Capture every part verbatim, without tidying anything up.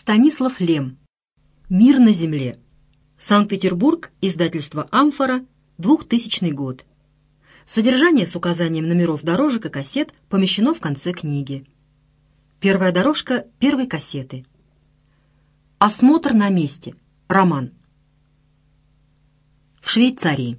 Станислав Лем. «Мир на земле». Санкт-Петербург, издательство «Амфора», двухтысячный год. Содержание с указанием номеров дорожек и кассет помещено в конце книги. Первая дорожка первой кассеты. Осмотр на месте. Роман. В Швейцарии.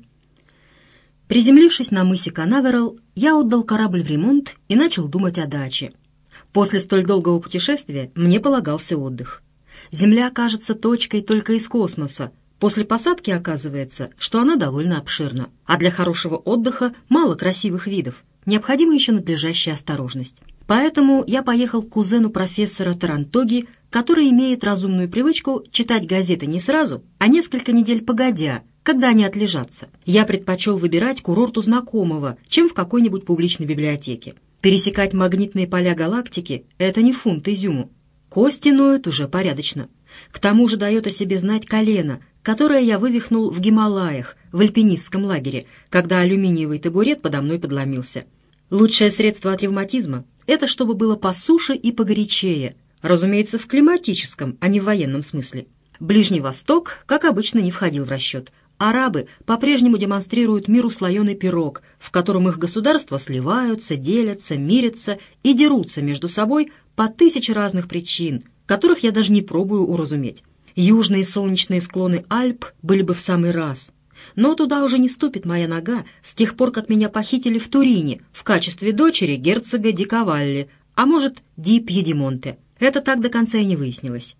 Приземлившись на мысе Канаверал, я отдал корабль в ремонт и начал думать о даче. После столь долгого путешествия мне полагался отдых. Земля кажется точкой только из космоса. После посадки оказывается, что она довольно обширна. А для хорошего отдыха мало красивых видов. Необходима еще надлежащая осторожность. Поэтому я поехал к кузену профессора Тарантоги, который имеет разумную привычку читать газеты не сразу, а несколько недель погодя, когда они отлежатся. Я предпочел выбирать курорт у знакомого, чем в какой-нибудь публичной библиотеке. Пересекать магнитные поля галактики — это не фунт изюму. Кости ноют уже порядочно. К тому же дает о себе знать колено, которое я вывихнул в Гималаях, в альпинистском лагере, когда алюминиевый табурет подо мной подломился. Лучшее средство от ревматизма — это чтобы было по суше и погорячее, разумеется, в климатическом, а не в военном смысле. Ближний Восток, как обычно, не входил в расчет. Арабы по-прежнему демонстрируют миру слоеный пирог, в котором их государства сливаются, делятся, мирятся и дерутся между собой по тысяче разных причин, которых я даже не пробую уразуметь. Южные солнечные склоны Альп были бы в самый раз. Но туда уже не ступит моя нога с тех пор, как меня похитили в Турине в качестве дочери герцога ди Кавалли, а может, ди Пьедимонте. Это так до конца и не выяснилось.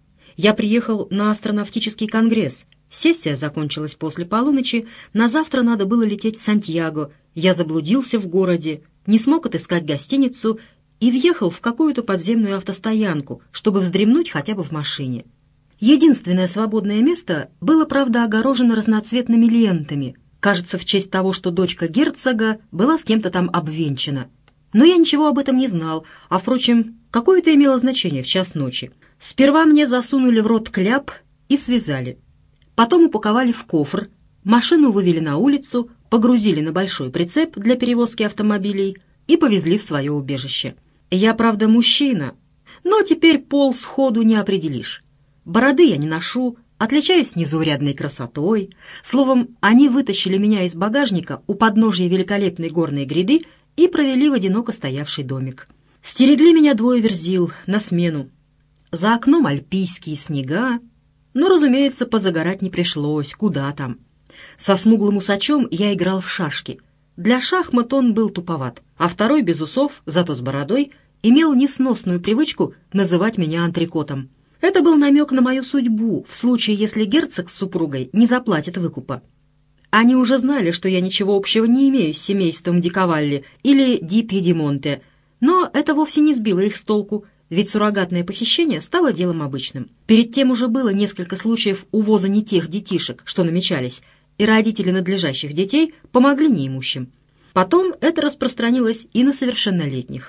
Я приехал на астронавтический конгресс. Сессия закончилась после полуночи, на завтра надо было лететь в Сантьяго. Я заблудился в городе, не смог отыскать гостиницу и въехал в какую-то подземную автостоянку, чтобы вздремнуть хотя бы в машине. Единственное свободное место было, правда, огорожено разноцветными лентами, кажется, в честь того, что дочка герцога была с кем-то там обвенчана. Но я ничего об этом не знал, а, впрочем, какое это имело значение в час ночи. Сперва мне засунули в рот кляп и связали. Потом упаковали в кофр, машину вывели на улицу, погрузили на большой прицеп для перевозки автомобилей и повезли в свое убежище. Я, правда, мужчина, но теперь пол сходу не определишь. Бороды я не ношу, отличаюсь незаурядной красотой. Словом, они вытащили меня из багажника у подножия великолепной горной гряды и провели в одиноко стоявший домик. Стерегли меня двое верзил на смену. За окном альпийские снега, но, разумеется, позагорать не пришлось, куда там. Со смуглым усачом я играл в шашки. Для шахмат он был туповат, а второй, без усов, зато с бородой, имел несносную привычку называть меня антрикотом. Это был намек на мою судьбу, в случае, если герцог с супругой не заплатит выкупа. Они уже знали, что я ничего общего не имею с семейством ди Кавалли или ди Пьедимонте, но это вовсе не сбило их с толку, ведь суррогатное похищение стало делом обычным. Перед тем уже было несколько случаев увоза не тех детишек, что намечались, и родители надлежащих детей помогли неимущим. Потом это распространилось и на совершеннолетних.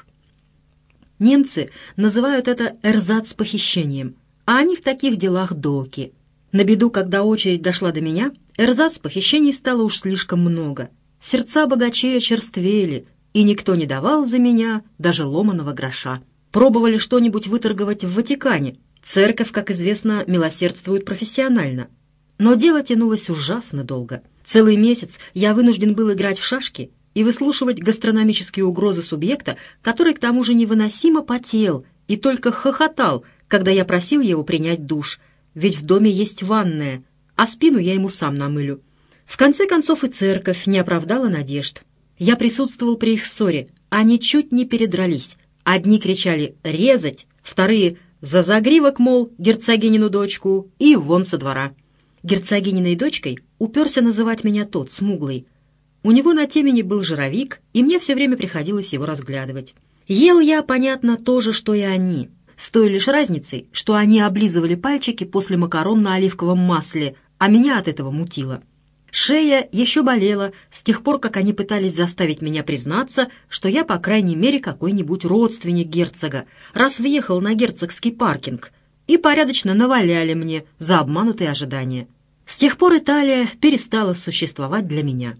Немцы называют это эрзац-похищением, а они в таких делах доки. На беду, когда очередь дошла до меня, эрзац-похищений стало уж слишком много. Сердца богачей очерствели, и никто не давал за меня даже ломаного гроша. Пробовали что-нибудь выторговать в Ватикане. Церковь, как известно, милосердствует профессионально. Но дело тянулось ужасно долго. Целый месяц я вынужден был играть в шашки и выслушивать гастрономические угрозы субъекта, который к тому же невыносимо потел и только хохотал, когда я просил его принять душ, ведь в доме есть ванная, а спину я ему сам намылю. В конце концов и церковь не оправдала надежд. Я присутствовал при их ссоре, они чуть не передрались. Одни кричали «резать», вторые «за загривок, мол, герцогинину дочку» и вон со двора. Герцогининой дочкой уперся называть меня тот, смуглый. У него на темени был жировик, и мне все время приходилось его разглядывать. Ел я, понятно, то же, что и они, с той лишь разницей, что они облизывали пальчики после макарон на оливковом масле, а меня от этого мутило. Шея еще болела с тех пор, как они пытались заставить меня признаться, что я, по крайней мере, какой-нибудь родственник герцога, раз въехал на герцогский паркинг, и порядочно наваляли мне за обманутые ожидания. С тех пор Италия перестала существовать для меня.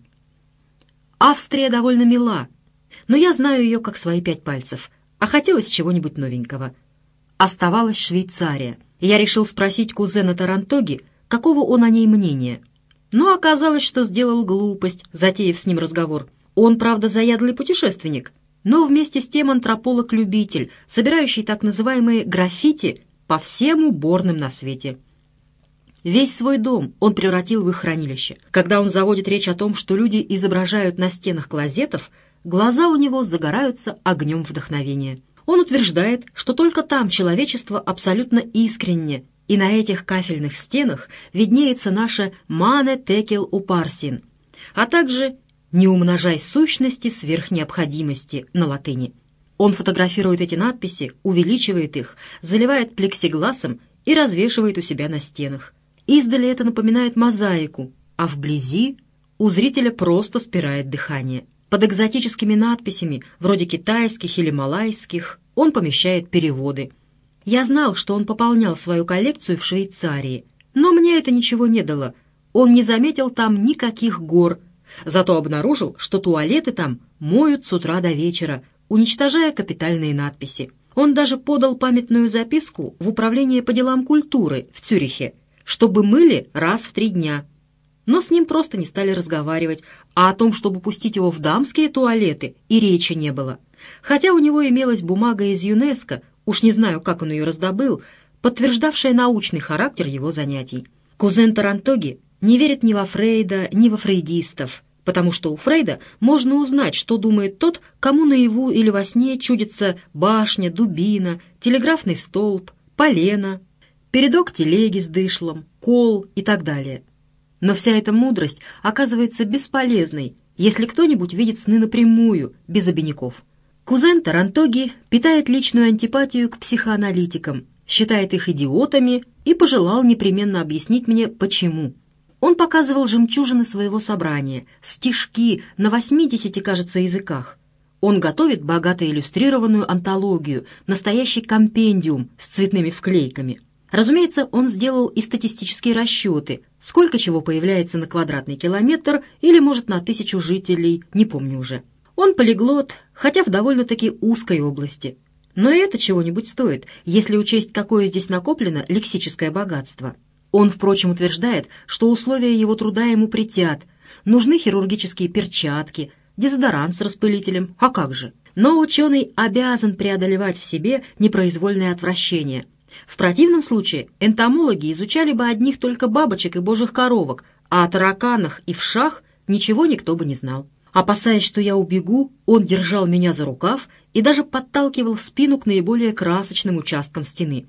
Австрия довольно мила, но я знаю ее как свои пять пальцев, а хотелось чего-нибудь новенького. Оставалась Швейцария. Я решил спросить кузена Тарантоги, какого он о ней мнения. Но оказалось, что сделал глупость, затеяв с ним разговор. Он, правда, заядлый путешественник, но вместе с тем антрополог-любитель, собирающий так называемые граффити по всем уборным на свете. Весь свой дом он превратил в их хранилище. Когда он заводит речь о том, что люди изображают на стенах клозетов, глаза у него загораются огнем вдохновения. Он утверждает, что только там человечество абсолютно искренне, и на этих кафельных стенах виднеется наше «мане текел упарсин», а также «не умножай сущности сверх необходимости» на латыни. Он фотографирует эти надписи, увеличивает их, заливает плексигласом и развешивает у себя на стенах. Издали это напоминает мозаику, а вблизи у зрителя просто спирает дыхание. Под экзотическими надписями, вроде китайских или малайских, он помещает переводы. Я знал, что он пополнял свою коллекцию в Швейцарии, но мне это ничего не дало. Он не заметил там никаких гор, зато обнаружил, что туалеты там моют с утра до вечера, уничтожая капитальные надписи. Он даже подал памятную записку в Управление по делам культуры в Цюрихе, чтобы мыли раз в три дня. Но с ним просто не стали разговаривать, а о том, чтобы пустить его в дамские туалеты, и речи не было. Хотя у него имелась бумага из ЮНЕСКО, уж не знаю, как он ее раздобыл, подтверждавшая научный характер его занятий. Кузен Тарантоги не верит ни во Фрейда, ни во фрейдистов, потому что у Фрейда можно узнать, что думает тот, кому наяву или во сне чудится башня, дубина, телеграфный столб, полено, передок телеги с дышлом, кол и так далее. Но вся эта мудрость оказывается бесполезной, если кто-нибудь видит сны напрямую, без обиняков. Кузен Тарантоги питает личную антипатию к психоаналитикам, считает их идиотами и пожелал непременно объяснить мне, почему. Он показывал жемчужины своего собрания, стишки на восьмидесяти, кажется, языках. Он готовит богато иллюстрированную антологию, настоящий компендиум с цветными вклейками. Разумеется, он сделал и статистические расчеты, сколько чего появляется на квадратный километр или, может, на тысячу жителей, не помню уже. Он полиглот, хотя в довольно-таки узкой области. Но и это чего-нибудь стоит, если учесть, какое здесь накоплено лексическое богатство. Он, впрочем, утверждает, что условия его труда ему претят. Нужны хирургические перчатки, дезодорант с распылителем, а как же? Но ученый обязан преодолевать в себе непроизвольное отвращение. В противном случае энтомологи изучали бы одних только бабочек и божьих коровок, а о тараканах и вшах ничего никто бы не знал. Опасаясь, что я убегу, он держал меня за рукав и даже подталкивал в спину к наиболее красочным участкам стены.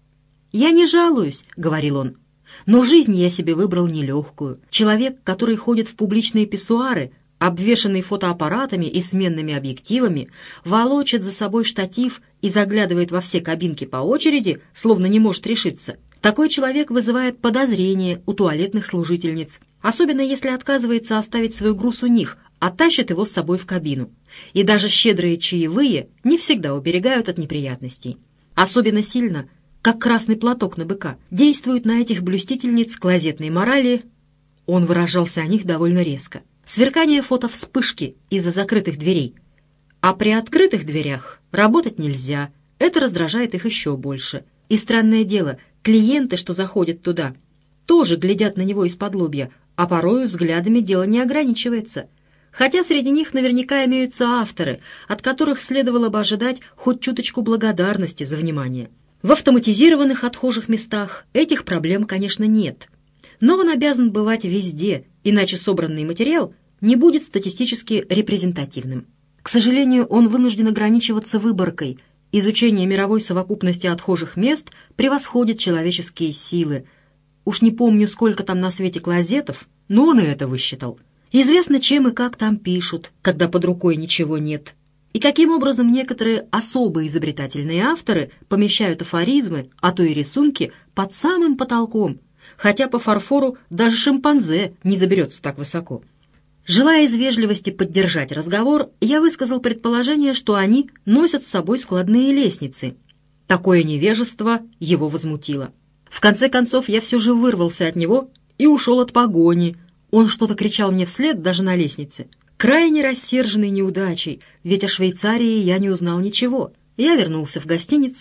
«Я не жалуюсь», — говорил он, — «но жизнь я себе выбрал нелегкую. Человек, который ходит в публичные писсуары, обвешанный фотоаппаратами и сменными объективами, волочит за собой штатив и заглядывает во все кабинки по очереди, словно не может решиться. Такой человек вызывает подозрение у туалетных служительниц, особенно если отказывается оставить свой груз у них, а тащит его с собой в кабину. И даже щедрые чаевые не всегда уберегают от неприятностей. Особенно сильно, как красный платок на быка, действуют на этих блюстительниц клозетной морали, он выражался о них довольно резко, сверкание фотовспышки из-за закрытых дверей. А при открытых дверях работать нельзя, это раздражает их еще больше. И странное дело, клиенты, что заходят туда, тоже глядят на него из-под лобья, а порою взглядами дело не ограничивается. Хотя среди них наверняка имеются авторы, от которых следовало бы ожидать хоть чуточку благодарности за внимание. В автоматизированных отхожих местах этих проблем, конечно, нет. Но он обязан бывать везде, иначе собранный материал не будет статистически репрезентативным. К сожалению, он вынужден ограничиваться выборкой. Изучение мировой совокупности отхожих мест превосходит человеческие силы. Уж не помню, сколько там на свете клозетов, но он и это высчитал. Известно, чем и как там пишут, когда под рукой ничего нет. И каким образом некоторые особо изобретательные авторы помещают афоризмы, а то и рисунки под самым потолком, хотя по фарфору даже шимпанзе не заберется так высоко. Желая из вежливости поддержать разговор, я высказал предположение, что они носят с собой складные лестницы. Такое невежество его возмутило. В конце концов, я все же вырвался от него и ушел от погони. Он что-то кричал мне вслед даже на лестнице. Крайне рассерженный неудачей, ведь о Швейцарии я не узнал ничего. Я вернулся в гостиницу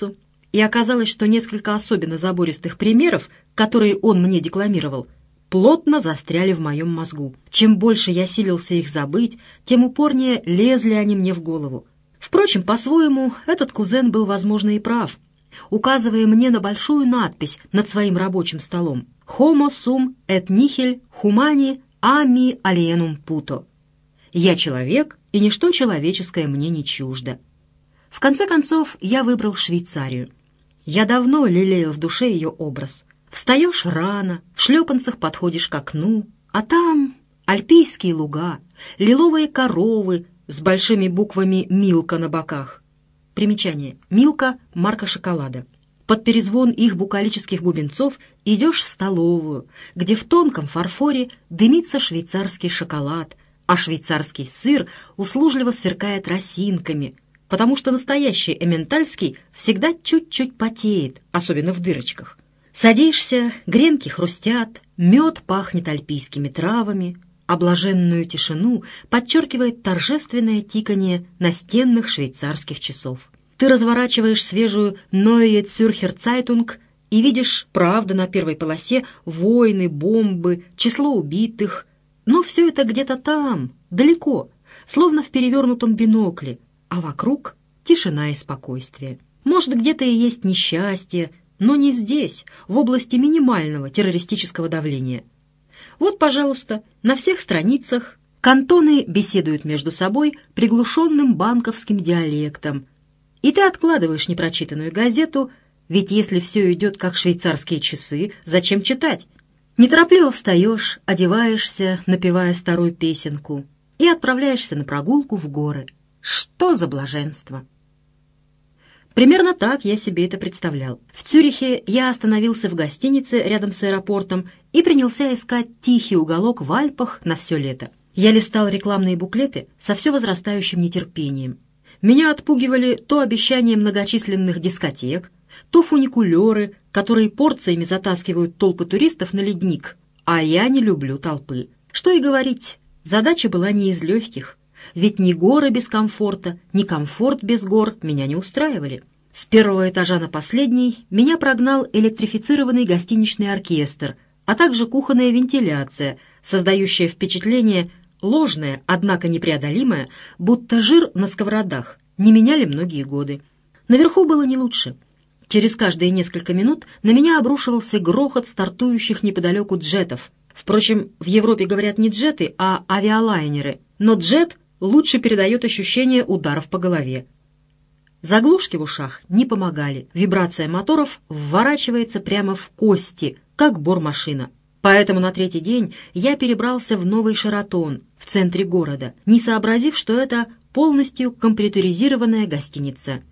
и оказалось, что несколько особенно забористых примеров, которые он мне декламировал, плотно застряли в моем мозгу. Чем больше я силился их забыть, тем упорнее лезли они мне в голову. Впрочем, по-своему, этот кузен был, возможно, и прав, указывая мне на большую надпись над своим рабочим столом «Homo sum et nihil humani ami alienum puto». «Я человек, и ничто человеческое мне не чуждо». В конце концов, я выбрал Швейцарию. Я давно лелеял в душе ее образ. Встаешь рано, в шлепанцах подходишь к окну, а там альпийские луга, лиловые коровы с большими буквами «Милка» на боках. Примечание. «Милка» — марка шоколада. Под перезвон их букалических бубенцов идешь в столовую, где в тонком фарфоре дымится швейцарский шоколад, а швейцарский сыр услужливо сверкает росинками, потому что настоящий эмментальский всегда чуть-чуть потеет, особенно в дырочках. Садишься, гренки хрустят, мед пахнет альпийскими травами, а блаженную тишину подчеркивает торжественное тиканье настенных швейцарских часов. Ты разворачиваешь свежую «Neue Zürcher Zeitung» и видишь, правда, на первой полосе войны, бомбы, число убитых, но все это где-то там, далеко, словно в перевернутом бинокле, а вокруг тишина и спокойствие. Может, где-то и есть несчастье, но не здесь, в области минимального террористического давления. Вот, пожалуйста, на всех страницах кантоны беседуют между собой приглушенным банковским диалектом, и ты откладываешь непрочитанную газету, ведь если все идет как швейцарские часы, зачем читать? Неторопливо встаешь, одеваешься, напевая старую песенку, и отправляешься на прогулку в горы. Что за блаженство! Примерно так я себе это представлял. В Цюрихе я остановился в гостинице рядом с аэропортом и принялся искать тихий уголок в Альпах на все лето. Я листал рекламные буклеты со все возрастающим нетерпением. Меня отпугивали то обещания многочисленных дискотек, то фуникулеры, которые порциями затаскивают толпы туристов на ледник. А я не люблю толпы. Что и говорить, задача была не из легких. Ведь ни горы без комфорта, ни комфорт без гор меня не устраивали. С первого этажа на последний меня прогнал электрифицированный гостиничный оркестр, а также кухонная вентиляция, создающая впечатление, ложное, однако непреодолимое, будто жир на сковородах не меняли многие годы. Наверху было не лучше. Через каждые несколько минут на меня обрушивался грохот стартующих неподалеку джетов. Впрочем, в Европе говорят не джеты, а авиалайнеры, но джет лучше передает ощущение ударов по голове. Заглушки в ушах не помогали. Вибрация моторов вворачивается прямо в кости, как бормашина. Поэтому на третий день я перебрался в новый Шератон в центре города, не сообразив, что это полностью компьютеризированная гостиница.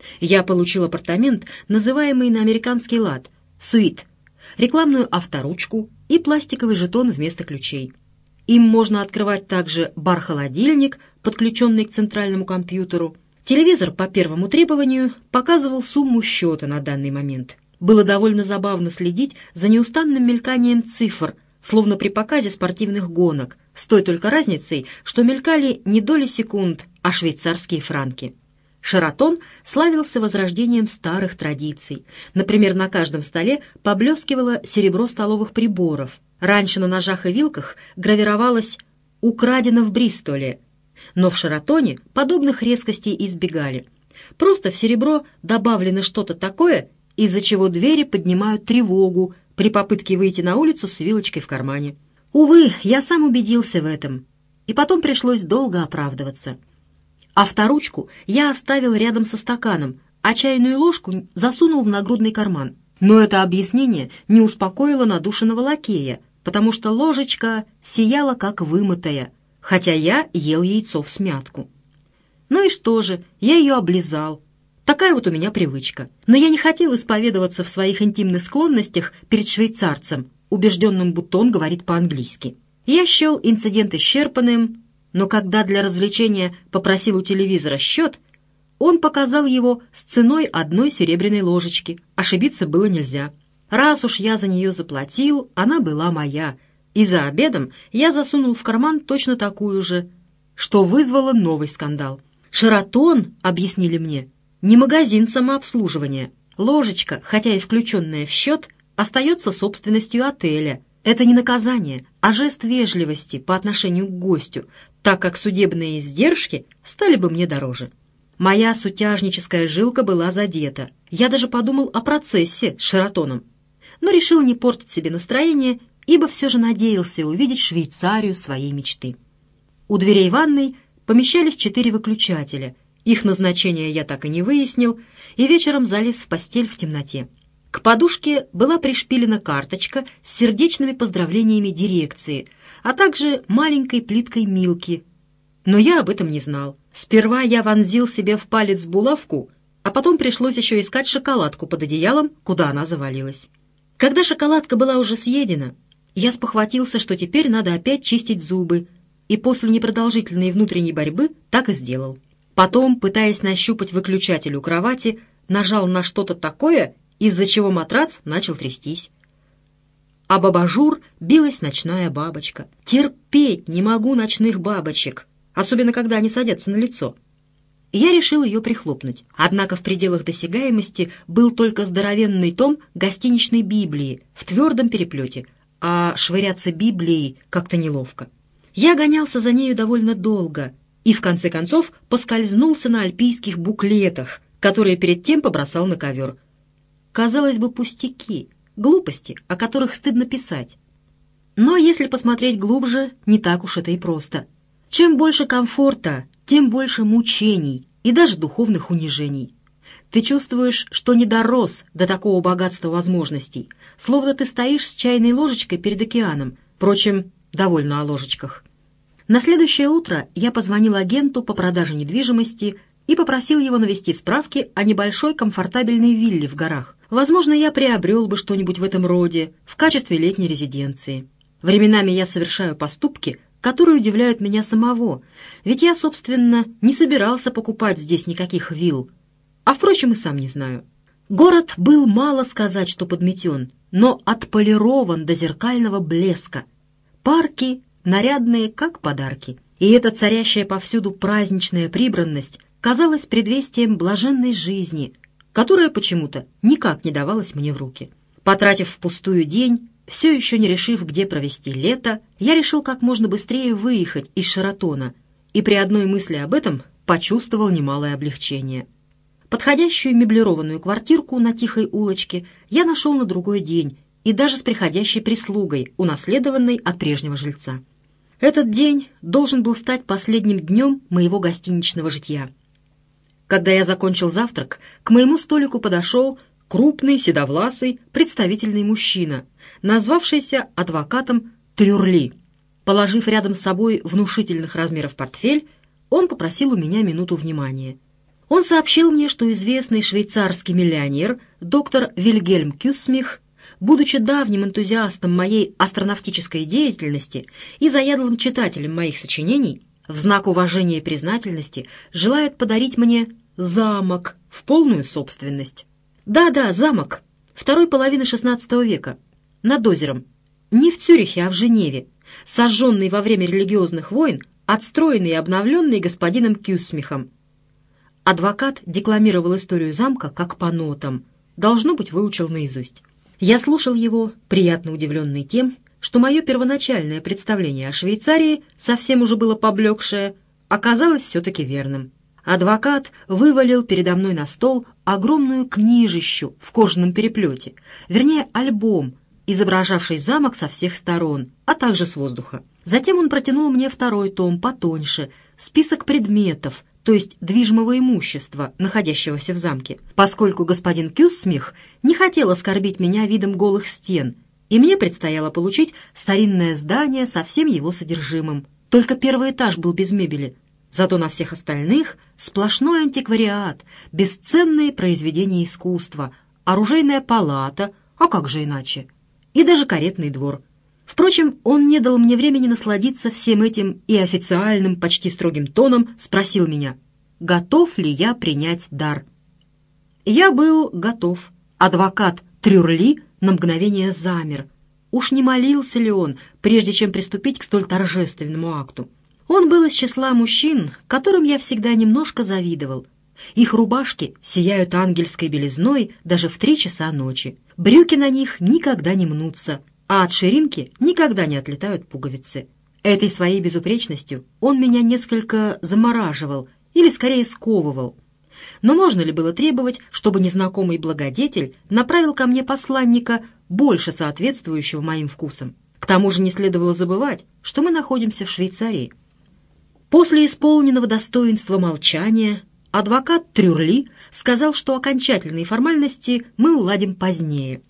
Я получил апартамент, называемый на американский лад «суит», рекламную авторучку и пластиковый жетон вместо ключей. Им можно открывать также бар-холодильник, подключенный к центральному компьютеру. Телевизор по первому требованию показывал сумму счета на данный момент. Было довольно забавно следить за неустанным мельканием цифр, словно при показе спортивных гонок, с той только разницей, что мелькали не доли секунд, а швейцарские франки. Шератон славился возрождением старых традиций. Например, на каждом столе поблескивало серебро столовых приборов. Раньше на ножах и вилках гравировалось «Украдено в Бристоле». Но в Шератоне подобных резкостей избегали. Просто в серебро добавлено что-то такое, из-за чего двери поднимают тревогу при попытке выйти на улицу с вилочкой в кармане. Увы, я сам убедился в этом, и потом пришлось долго оправдываться. Авторучку я оставил рядом со стаканом, а чайную ложку засунул в нагрудный карман. Но это объяснение не успокоило надушенного лакея, потому что ложечка сияла как вымытая, хотя я ел яйцо всмятку. Ну и что же, я ее облизал. Такая вот у меня привычка. Но я не хотел исповедоваться в своих интимных склонностях перед швейцарцем, убежденным, будто он говорит по-английски. Я счел инцидент исчерпанным, но когда для развлечения попросил у телевизора счет, он показал его с ценой одной серебряной ложечки. Ошибиться было нельзя. Раз уж я за нее заплатил, она была моя, и за обедом я засунул в карман точно такую же, что вызвало новый скандал. «Шератон», — объяснили мне, — не магазин самообслуживания, Ложечка, хотя и включенная в счет, остается собственностью отеля. Это не наказание, а жест вежливости по отношению к гостю, так как судебные издержки стали бы мне дороже. Моя сутяжническая жилка была задета. Я даже подумал о процессе с Шератоном, но решил не портить себе настроение, ибо все же надеялся увидеть Швейцарию своей мечты. У дверей ванной помещались четыре выключателя. Их назначение я так и не выяснил, и вечером залез в постель в темноте. К подушке была пришпилена карточка с сердечными поздравлениями дирекции, а также маленькой плиткой Милки. Но я об этом не знал. Сперва я вонзил себе в палец булавку, а потом пришлось еще искать шоколадку под одеялом, куда она завалилась. Когда шоколадка была уже съедена, я спохватился, что теперь надо опять чистить зубы, и после непродолжительной внутренней борьбы так и сделал. Потом, пытаясь нащупать выключатель у кровати, нажал на что-то такое, из-за чего матрац начал трястись. Об абажур билась ночная бабочка. Терпеть не могу ночных бабочек, особенно когда они садятся на лицо. Я решил ее прихлопнуть. Однако в пределах досягаемости был только здоровенный том гостиничной Библии в твердом переплете, а швыряться Библией как-то неловко. Я гонялся за нею довольно долго и, в конце концов, поскользнулся на альпийских буклетах, которые перед тем побросал на ковер. Казалось бы, пустяки, глупости, о которых стыдно писать. Но если посмотреть глубже, не так уж это и просто. Чем больше комфорта, тем больше мучений и даже духовных унижений. Ты чувствуешь, что не дорос до такого богатства возможностей, словно ты стоишь с чайной ложечкой перед океаном. Впрочем, довольно о ложечках. На следующее утро я позвонил агенту по продаже недвижимости и попросил его навести справки о небольшой комфортабельной вилле в горах. Возможно, я приобрел бы что-нибудь в этом роде в качестве летней резиденции. Временами я совершаю поступки, которые удивляют меня самого, ведь я, собственно, не собирался покупать здесь никаких вилл, а, впрочем, и сам не знаю. Город был, мало сказать, что подметен, но отполирован до зеркального блеска. Парки нарядные, как подарки, и эта царящая повсюду праздничная прибранность казалась предвестием блаженной жизни, которая почему-то никак не давалась мне в руки. Потратив впустую день, все еще не решив, где провести лето, я решил как можно быстрее выехать из Шератона, и при одной мысли об этом почувствовал немалое облегчение. Подходящую меблированную квартирку на тихой улочке я нашел на другой день, и даже с приходящей прислугой, унаследованной от прежнего жильца. Этот день должен был стать последним днем моего гостиничного житья. Когда я закончил завтрак, к моему столику подошел крупный, седовласый, представительный мужчина, назвавшийся адвокатом Трюрли. Положив рядом с собой внушительных размеров портфель, он попросил у меня минуту внимания. Он сообщил мне, что известный швейцарский миллионер доктор Вильгельм Кюссмих, будучи давним энтузиастом моей астронавтической деятельности и заядлым читателем моих сочинений, в знак уважения и признательности желает подарить мне замок в полную собственность. Да-да, замок второй половины шестнадцатого века, над озером, не в Цюрихе, а в Женеве, сожженный во время религиозных войн, отстроенный и обновленный господином Кюссмихом. Адвокат декламировал историю замка как по нотам, должно быть, выучил наизусть. Я слушал его, приятно удивленный тем, что мое первоначальное представление о Швейцарии, совсем уже было поблекшее, оказалось все-таки верным. Адвокат вывалил передо мной на стол огромную книжищу в кожаном переплете, вернее, альбом, изображавший замок со всех сторон, а также с воздуха. Затем он протянул мне второй том, потоньше, список предметов, то есть движимого имущества, находящегося в замке, поскольку господин Кюссмих не хотел оскорбить меня видом голых стен, и мне предстояло получить старинное здание со всем его содержимым. Только первый этаж был без мебели, зато на всех остальных сплошной антиквариат, бесценные произведения искусства, оружейная палата, а как же иначе, и даже каретный двор. Впрочем, он не дал мне времени насладиться всем этим и официальным, почти строгим тоном спросил меня, готов ли я принять дар. Я был готов. Адвокат Трюрли на мгновение замер. Уж не молился ли он, прежде чем приступить к столь торжественному акту? Он был из числа мужчин, которым я всегда немножко завидовал. Их рубашки сияют ангельской белизной даже в три часа ночи. Брюки на них никогда не мнутся, а от ширинки никогда не отлетают пуговицы. Этой своей безупречностью он меня несколько замораживал или скорее сковывал. Но можно ли было требовать, чтобы незнакомый благодетель направил ко мне посланника, больше соответствующего моим вкусам? К тому же не следовало забывать, что мы находимся в Швейцарии. После исполненного достоинства молчания адвокат Трюрли сказал, что окончательные формальности мы уладим позднее.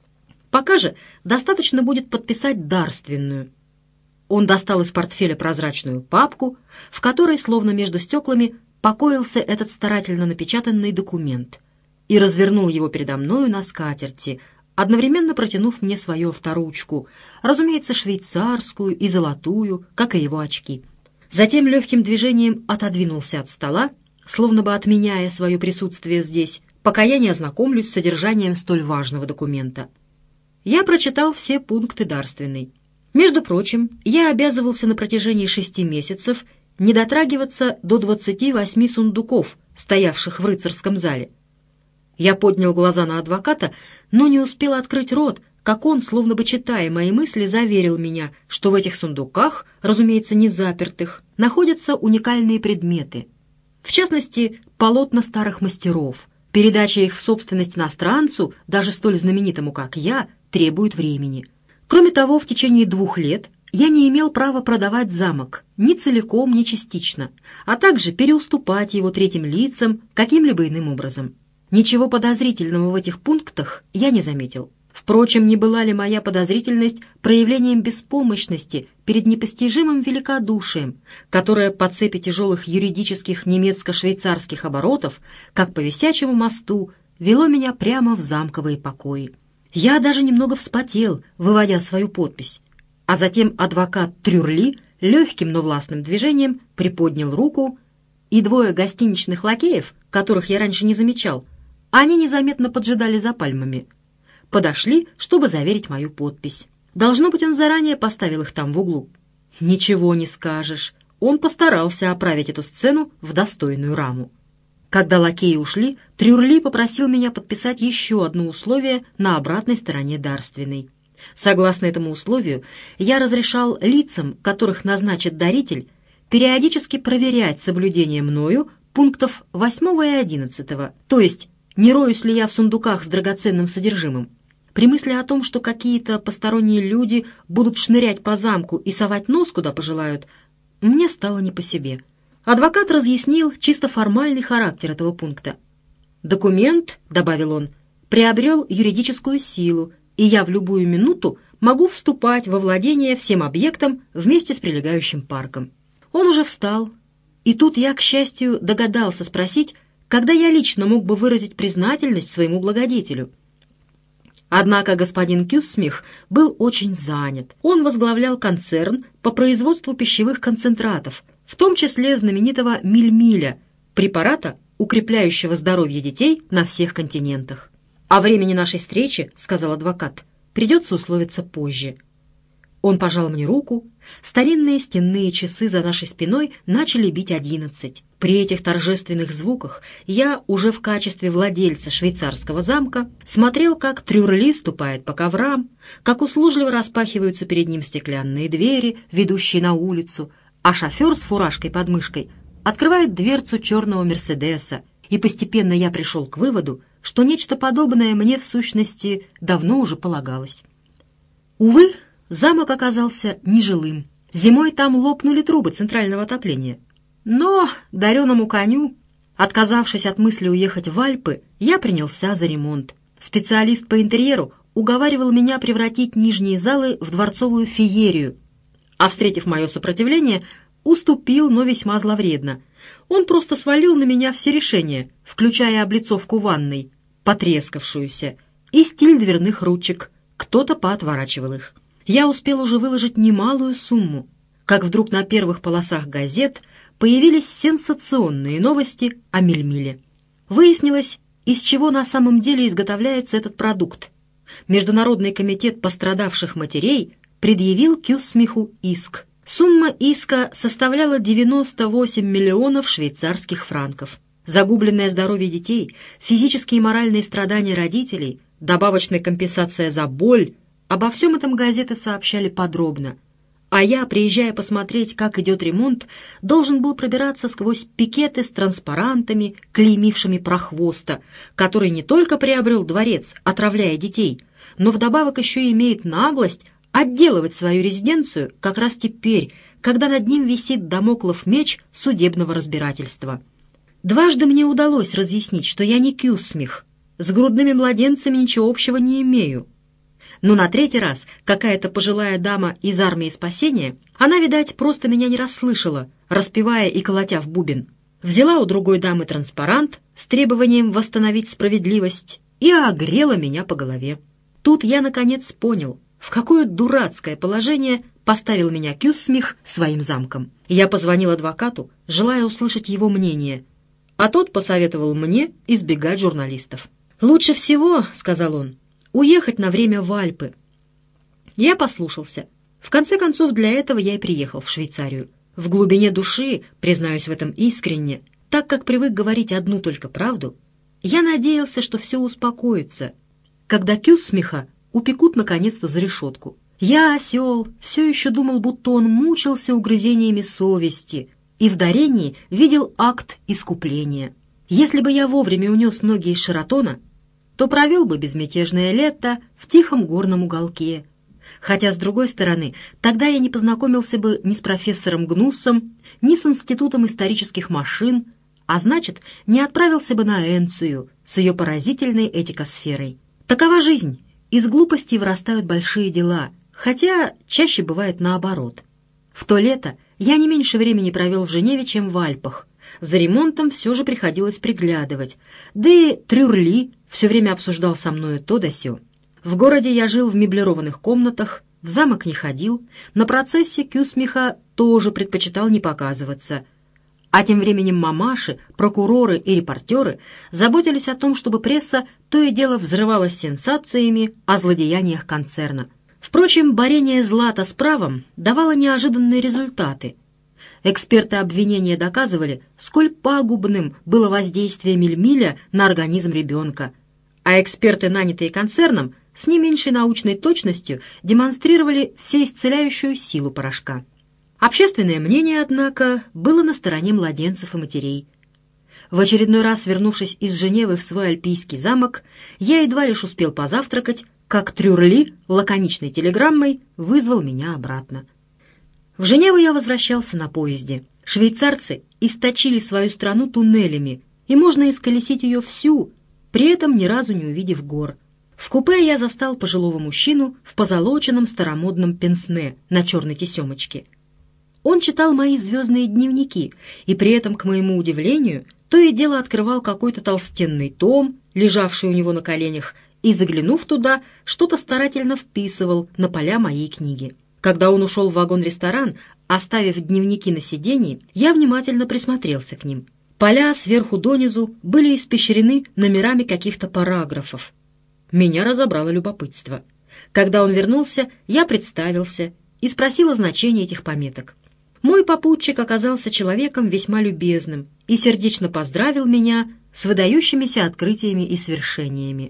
Пока же достаточно будет подписать дарственную. Он достал из портфеля прозрачную папку, в которой, словно между стеклами, покоился этот старательно напечатанный документ, и развернул его передо мною на скатерти, одновременно протянув мне свою авторучку, разумеется, швейцарскую и золотую, как и его очки. Затем легким движением отодвинулся от стола, словно бы отменяя свое присутствие здесь, пока я не ознакомлюсь с содержанием столь важного документа. Я прочитал все пункты дарственной. Между прочим, я обязывался на протяжении шести месяцев не дотрагиваться до двадцати восьми сундуков, стоявших в рыцарском зале. Я поднял глаза на адвоката, но не успел открыть рот, как он, словно бы читая мои мысли, заверил меня, что в этих сундуках, разумеется, не запертых, находятся уникальные предметы. В частности, полотна старых мастеров. Передача их в собственность иностранцу, даже столь знаменитому, как я, требует времени. Кроме того, в течение двух лет я не имел права продавать замок ни целиком, ни частично, а также переуступать его третьим лицам каким-либо иным образом. Ничего подозрительного в этих пунктах я не заметил. Впрочем, не была ли моя подозрительность проявлением беспомощности перед непостижимым великодушием, которое по цепи тяжелых юридических немецко-швейцарских оборотов, как по висячему мосту, вело меня прямо в замковые покои. Я даже немного вспотел, выводя свою подпись. А затем адвокат Трюрли легким, но властным движением приподнял руку, и двое гостиничных лакеев, которых я раньше не замечал, они незаметно поджидали за пальмами, подошли, чтобы заверить мою подпись. Должно быть, он заранее поставил их там в углу. Ничего не скажешь, он постарался оправить эту сцену в достойную раму. Когда лакеи ушли, Трюрли попросил меня подписать еще одно условие на обратной стороне дарственной. Согласно этому условию, я разрешал лицам, которых назначит даритель, периодически проверять соблюдение мною пунктов восьмого и одиннадцатого, то есть не роюсь ли я в сундуках с драгоценным содержимым. При мысли о том, что какие-то посторонние люди будут шнырять по замку и совать нос куда пожелают, мне стало не по себе. Адвокат разъяснил чисто формальный характер этого пункта. «Документ, — добавил он, — приобрел юридическую силу, и я в любую минуту могу вступать во владение всем объектом вместе с прилегающим парком». Он уже встал, и тут я, к счастью, догадался спросить, когда я лично мог бы выразить признательность своему благодетелю. Однако господин Кюссмих был очень занят. Он возглавлял концерн по производству пищевых концентратов, в том числе знаменитого мильмиля, препарата, укрепляющего здоровье детей на всех континентах. «О времени нашей встречи, — сказал адвокат, — придется условиться позже». Он пожал мне руку. Старинные стенные часы за нашей спиной начали бить одиннадцать. При этих торжественных звуках я, уже в качестве владельца швейцарского замка, смотрел, как Трюрли ступает по коврам, как услужливо распахиваются перед ним стеклянные двери, ведущие на улицу, а шофер с фуражкой под мышкой открывает дверцу черного «Мерседеса», и постепенно я пришел к выводу, что нечто подобное мне в сущности давно уже полагалось. Увы, замок оказался нежилым. Зимой там лопнули трубы центрального отопления. Но дареному коню, отказавшись от мысли уехать в Альпы, я принялся за ремонт. Специалист по интерьеру уговаривал меня превратить нижние залы в дворцовую феерию, а, встретив мое сопротивление, уступил, но весьма зловредно. Он просто свалил на меня все решения, включая облицовку ванной, потрескавшуюся, и стиль дверных ручек. Кто-то поотворачивал их. Я успел уже выложить немалую сумму, как вдруг на первых полосах газет появились сенсационные новости о мильмиле. Выяснилось, из чего на самом деле изготовляется этот продукт. Международный комитет пострадавших матерей предъявил Кюссмиху иск. Сумма иска составляла девяносто восемь миллионов швейцарских франков. Загубленное здоровье детей, физические и моральные страдания родителей, добавочная компенсация за боль — обо всем этом газеты сообщали подробно. А я, приезжая посмотреть, как идет ремонт, должен был пробираться сквозь пикеты с транспарантами, клеймившими прохвоста, который не только приобрел дворец, отравляя детей, но вдобавок еще имеет наглость отделывать свою резиденцию как раз теперь, когда над ним висит дамоклов меч судебного разбирательства. Дважды мне удалось разъяснить, что я не Кюсмих, с грудными младенцами ничего общего не имею. Но на третий раз какая-то пожилая дама из армии спасения, она, видать, просто меня не расслышала, распевая и колотя в бубен, взяла у другой дамы транспарант с требованием восстановить справедливость и огрела меня по голове. Тут я, наконец, понял, в какое дурацкое положение поставил меня Кюсмих своим замком. Я позвонил адвокату, желая услышать его мнение, а тот посоветовал мне избегать журналистов. «Лучше всего, — сказал он, — уехать на время в Альпы». Я послушался. В конце концов, для этого я и приехал в Швейцарию. В глубине души, признаюсь в этом искренне, так как привык говорить одну только правду, я надеялся, что все успокоится, когда Кюсмиха упекут наконец-то за решетку. Я, осел, все еще думал, будто он мучился угрызениями совести и в дарении видел акт искупления. Если бы я вовремя унес ноги из Шератона, то провел бы безмятежное лето в тихом горном уголке. Хотя, с другой стороны, тогда я не познакомился бы ни с профессором Гнуссом, ни с Институтом исторических машин, а значит, не отправился бы на Энцию с ее поразительной этикосферой. Такова жизнь. Из глупости вырастают большие дела, хотя чаще бывает наоборот. В то лето я не меньше времени провел в Женеве, чем в Альпах. За ремонтом все же приходилось приглядывать, да и Трюрли все время обсуждал со мною то да сё. В городе я жил в меблированных комнатах, в замок не ходил, на процессе Кюсмиха тоже предпочитал не показываться. А тем временем мамаши, прокуроры и репортеры заботились о том, чтобы пресса то и дело взрывалась сенсациями о злодеяниях концерна. Впрочем, борение злата с правом давало неожиданные результаты. Эксперты обвинения доказывали, сколь пагубным было воздействие мельмиля на организм ребенка, а эксперты, нанятые концерном, с не меньшей научной точностью демонстрировали всеисцеляющую силу порошка. Общественное мнение, однако, было на стороне младенцев и матерей. В очередной раз, вернувшись из Женевы в свой альпийский замок, я едва лишь успел позавтракать, как Трюрли лаконичной телеграммой вызвал меня обратно. В Женеву я возвращался на поезде. Швейцарцы источили свою страну туннелями, и можно исколесить ее всю, при этом ни разу не увидев гор. В купе я застал пожилого мужчину в позолоченном старомодном пенсне на черной тесемочке. Он читал мои звездные дневники, и при этом, к моему удивлению, то и дело открывал какой-то толстенный том, лежавший у него на коленях, и, заглянув туда, что-то старательно вписывал на поля моей книги. Когда он ушел в вагон-ресторан, оставив дневники на сиденье, я внимательно присмотрелся к ним. Поля сверху донизу были испещрены номерами каких-то параграфов. Меня разобрало любопытство. Когда он вернулся, я представился и спросил о значении этих пометок. Мой попутчик оказался человеком весьма любезным и сердечно поздравил меня с выдающимися открытиями и свершениями.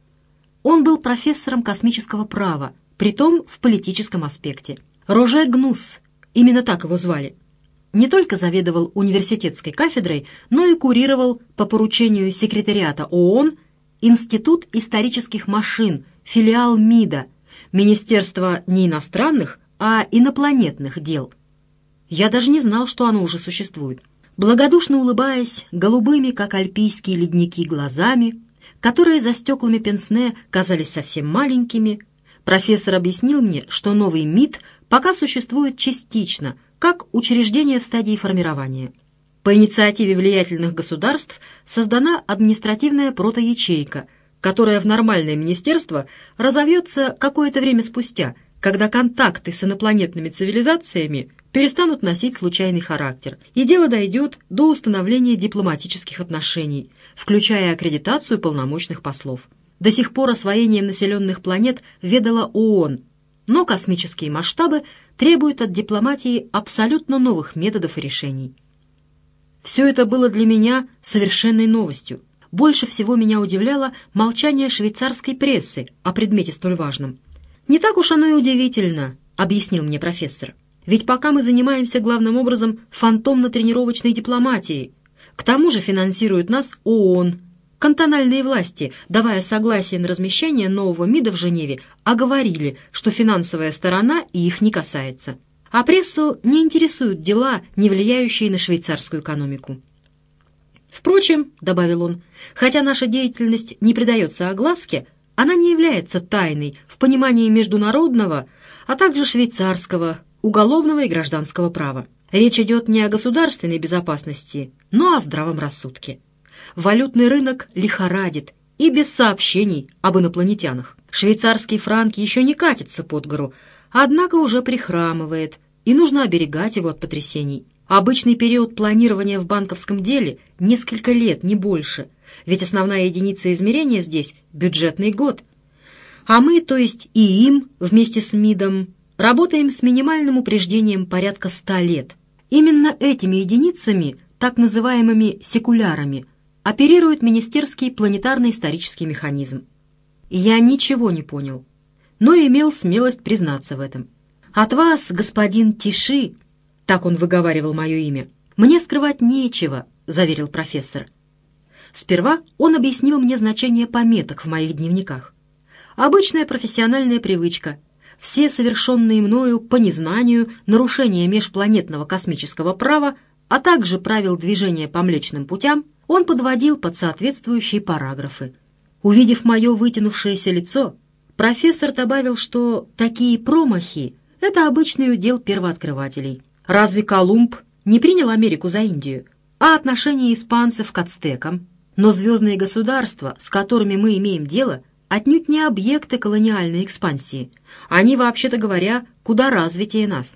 Он был профессором космического права, притом в политическом аспекте. Роже Гнусс, именно так его звали, не только заведовал университетской кафедрой, но и курировал по поручению секретариата ООН Институт исторических машин, филиал МИДа, Министерство не иностранных, а инопланетных дел. Я даже не знал, что оно уже существует. Благодушно улыбаясь, голубыми, как альпийские ледники, глазами, которые за стеклами пенсне казались совсем маленькими, профессор объяснил мне, что новый МИД пока существует частично, как учреждение в стадии формирования. По инициативе влиятельных государств создана административная протоячейка, которая в нормальное министерство разовьется какое-то время спустя, когда контакты с инопланетными цивилизациями перестанут носить случайный характер, и дело дойдет до установления дипломатических отношений, включая аккредитацию полномочных послов. До сих пор освоением населенных планет ведала ООН, но космические масштабы требуют от дипломатии абсолютно новых методов и решений. Все это было для меня совершенной новостью. Больше всего меня удивляло молчание швейцарской прессы о предмете столь важном. «Не так уж оно и удивительно», — объяснил мне профессор. «Ведь пока мы занимаемся главным образом фантомно-тренировочной дипломатией, к тому же финансирует нас ООН, кантональные власти, давая согласие на размещение нового МИДа в Женеве, оговорили, что финансовая сторона их не касается. А прессу не интересуют дела, не влияющие на швейцарскую экономику». «Впрочем, — добавил он, — хотя наша деятельность не придается огласке, она не является тайной в понимании международного, а также швейцарского, уголовного и гражданского права. Речь идет не о государственной безопасности, но о здравом рассудке. Валютный рынок лихорадит, и без сообщений об инопланетянах. Швейцарский франк еще не катится под гору, однако уже прихрамывает, и нужно оберегать его от потрясений. Обычный период планирования в банковском деле – несколько лет, не больше, ведь основная единица измерения здесь – бюджетный год. А мы, то есть и им, вместе с МИДом, работаем с минимальным упреждением порядка ста лет. Именно этими единицами, так называемыми секулярами, оперирует министерский планетарно-исторический механизм. Я ничего не понял, но имел смелость признаться в этом. «От вас, господин Тиши, — так он выговаривал мое имя, — мне скрывать нечего», — заверил профессор. Сперва он объяснил мне значение пометок в моих дневниках. Обычная профессиональная привычка. Все совершенные мною по незнанию нарушения межпланетного космического права, а также правил движения по Млечным путям, он подводил под соответствующие параграфы. Увидев мое вытянувшееся лицо, профессор добавил, что такие промахи — это обычный удел первооткрывателей. Разве Колумб не принял Америку за Индию, а отношение испанцев к ацтекам? Но звездные государства, с которыми мы имеем дело, отнюдь не объекты колониальной экспансии. Они, вообще-то говоря, куда развитее нас.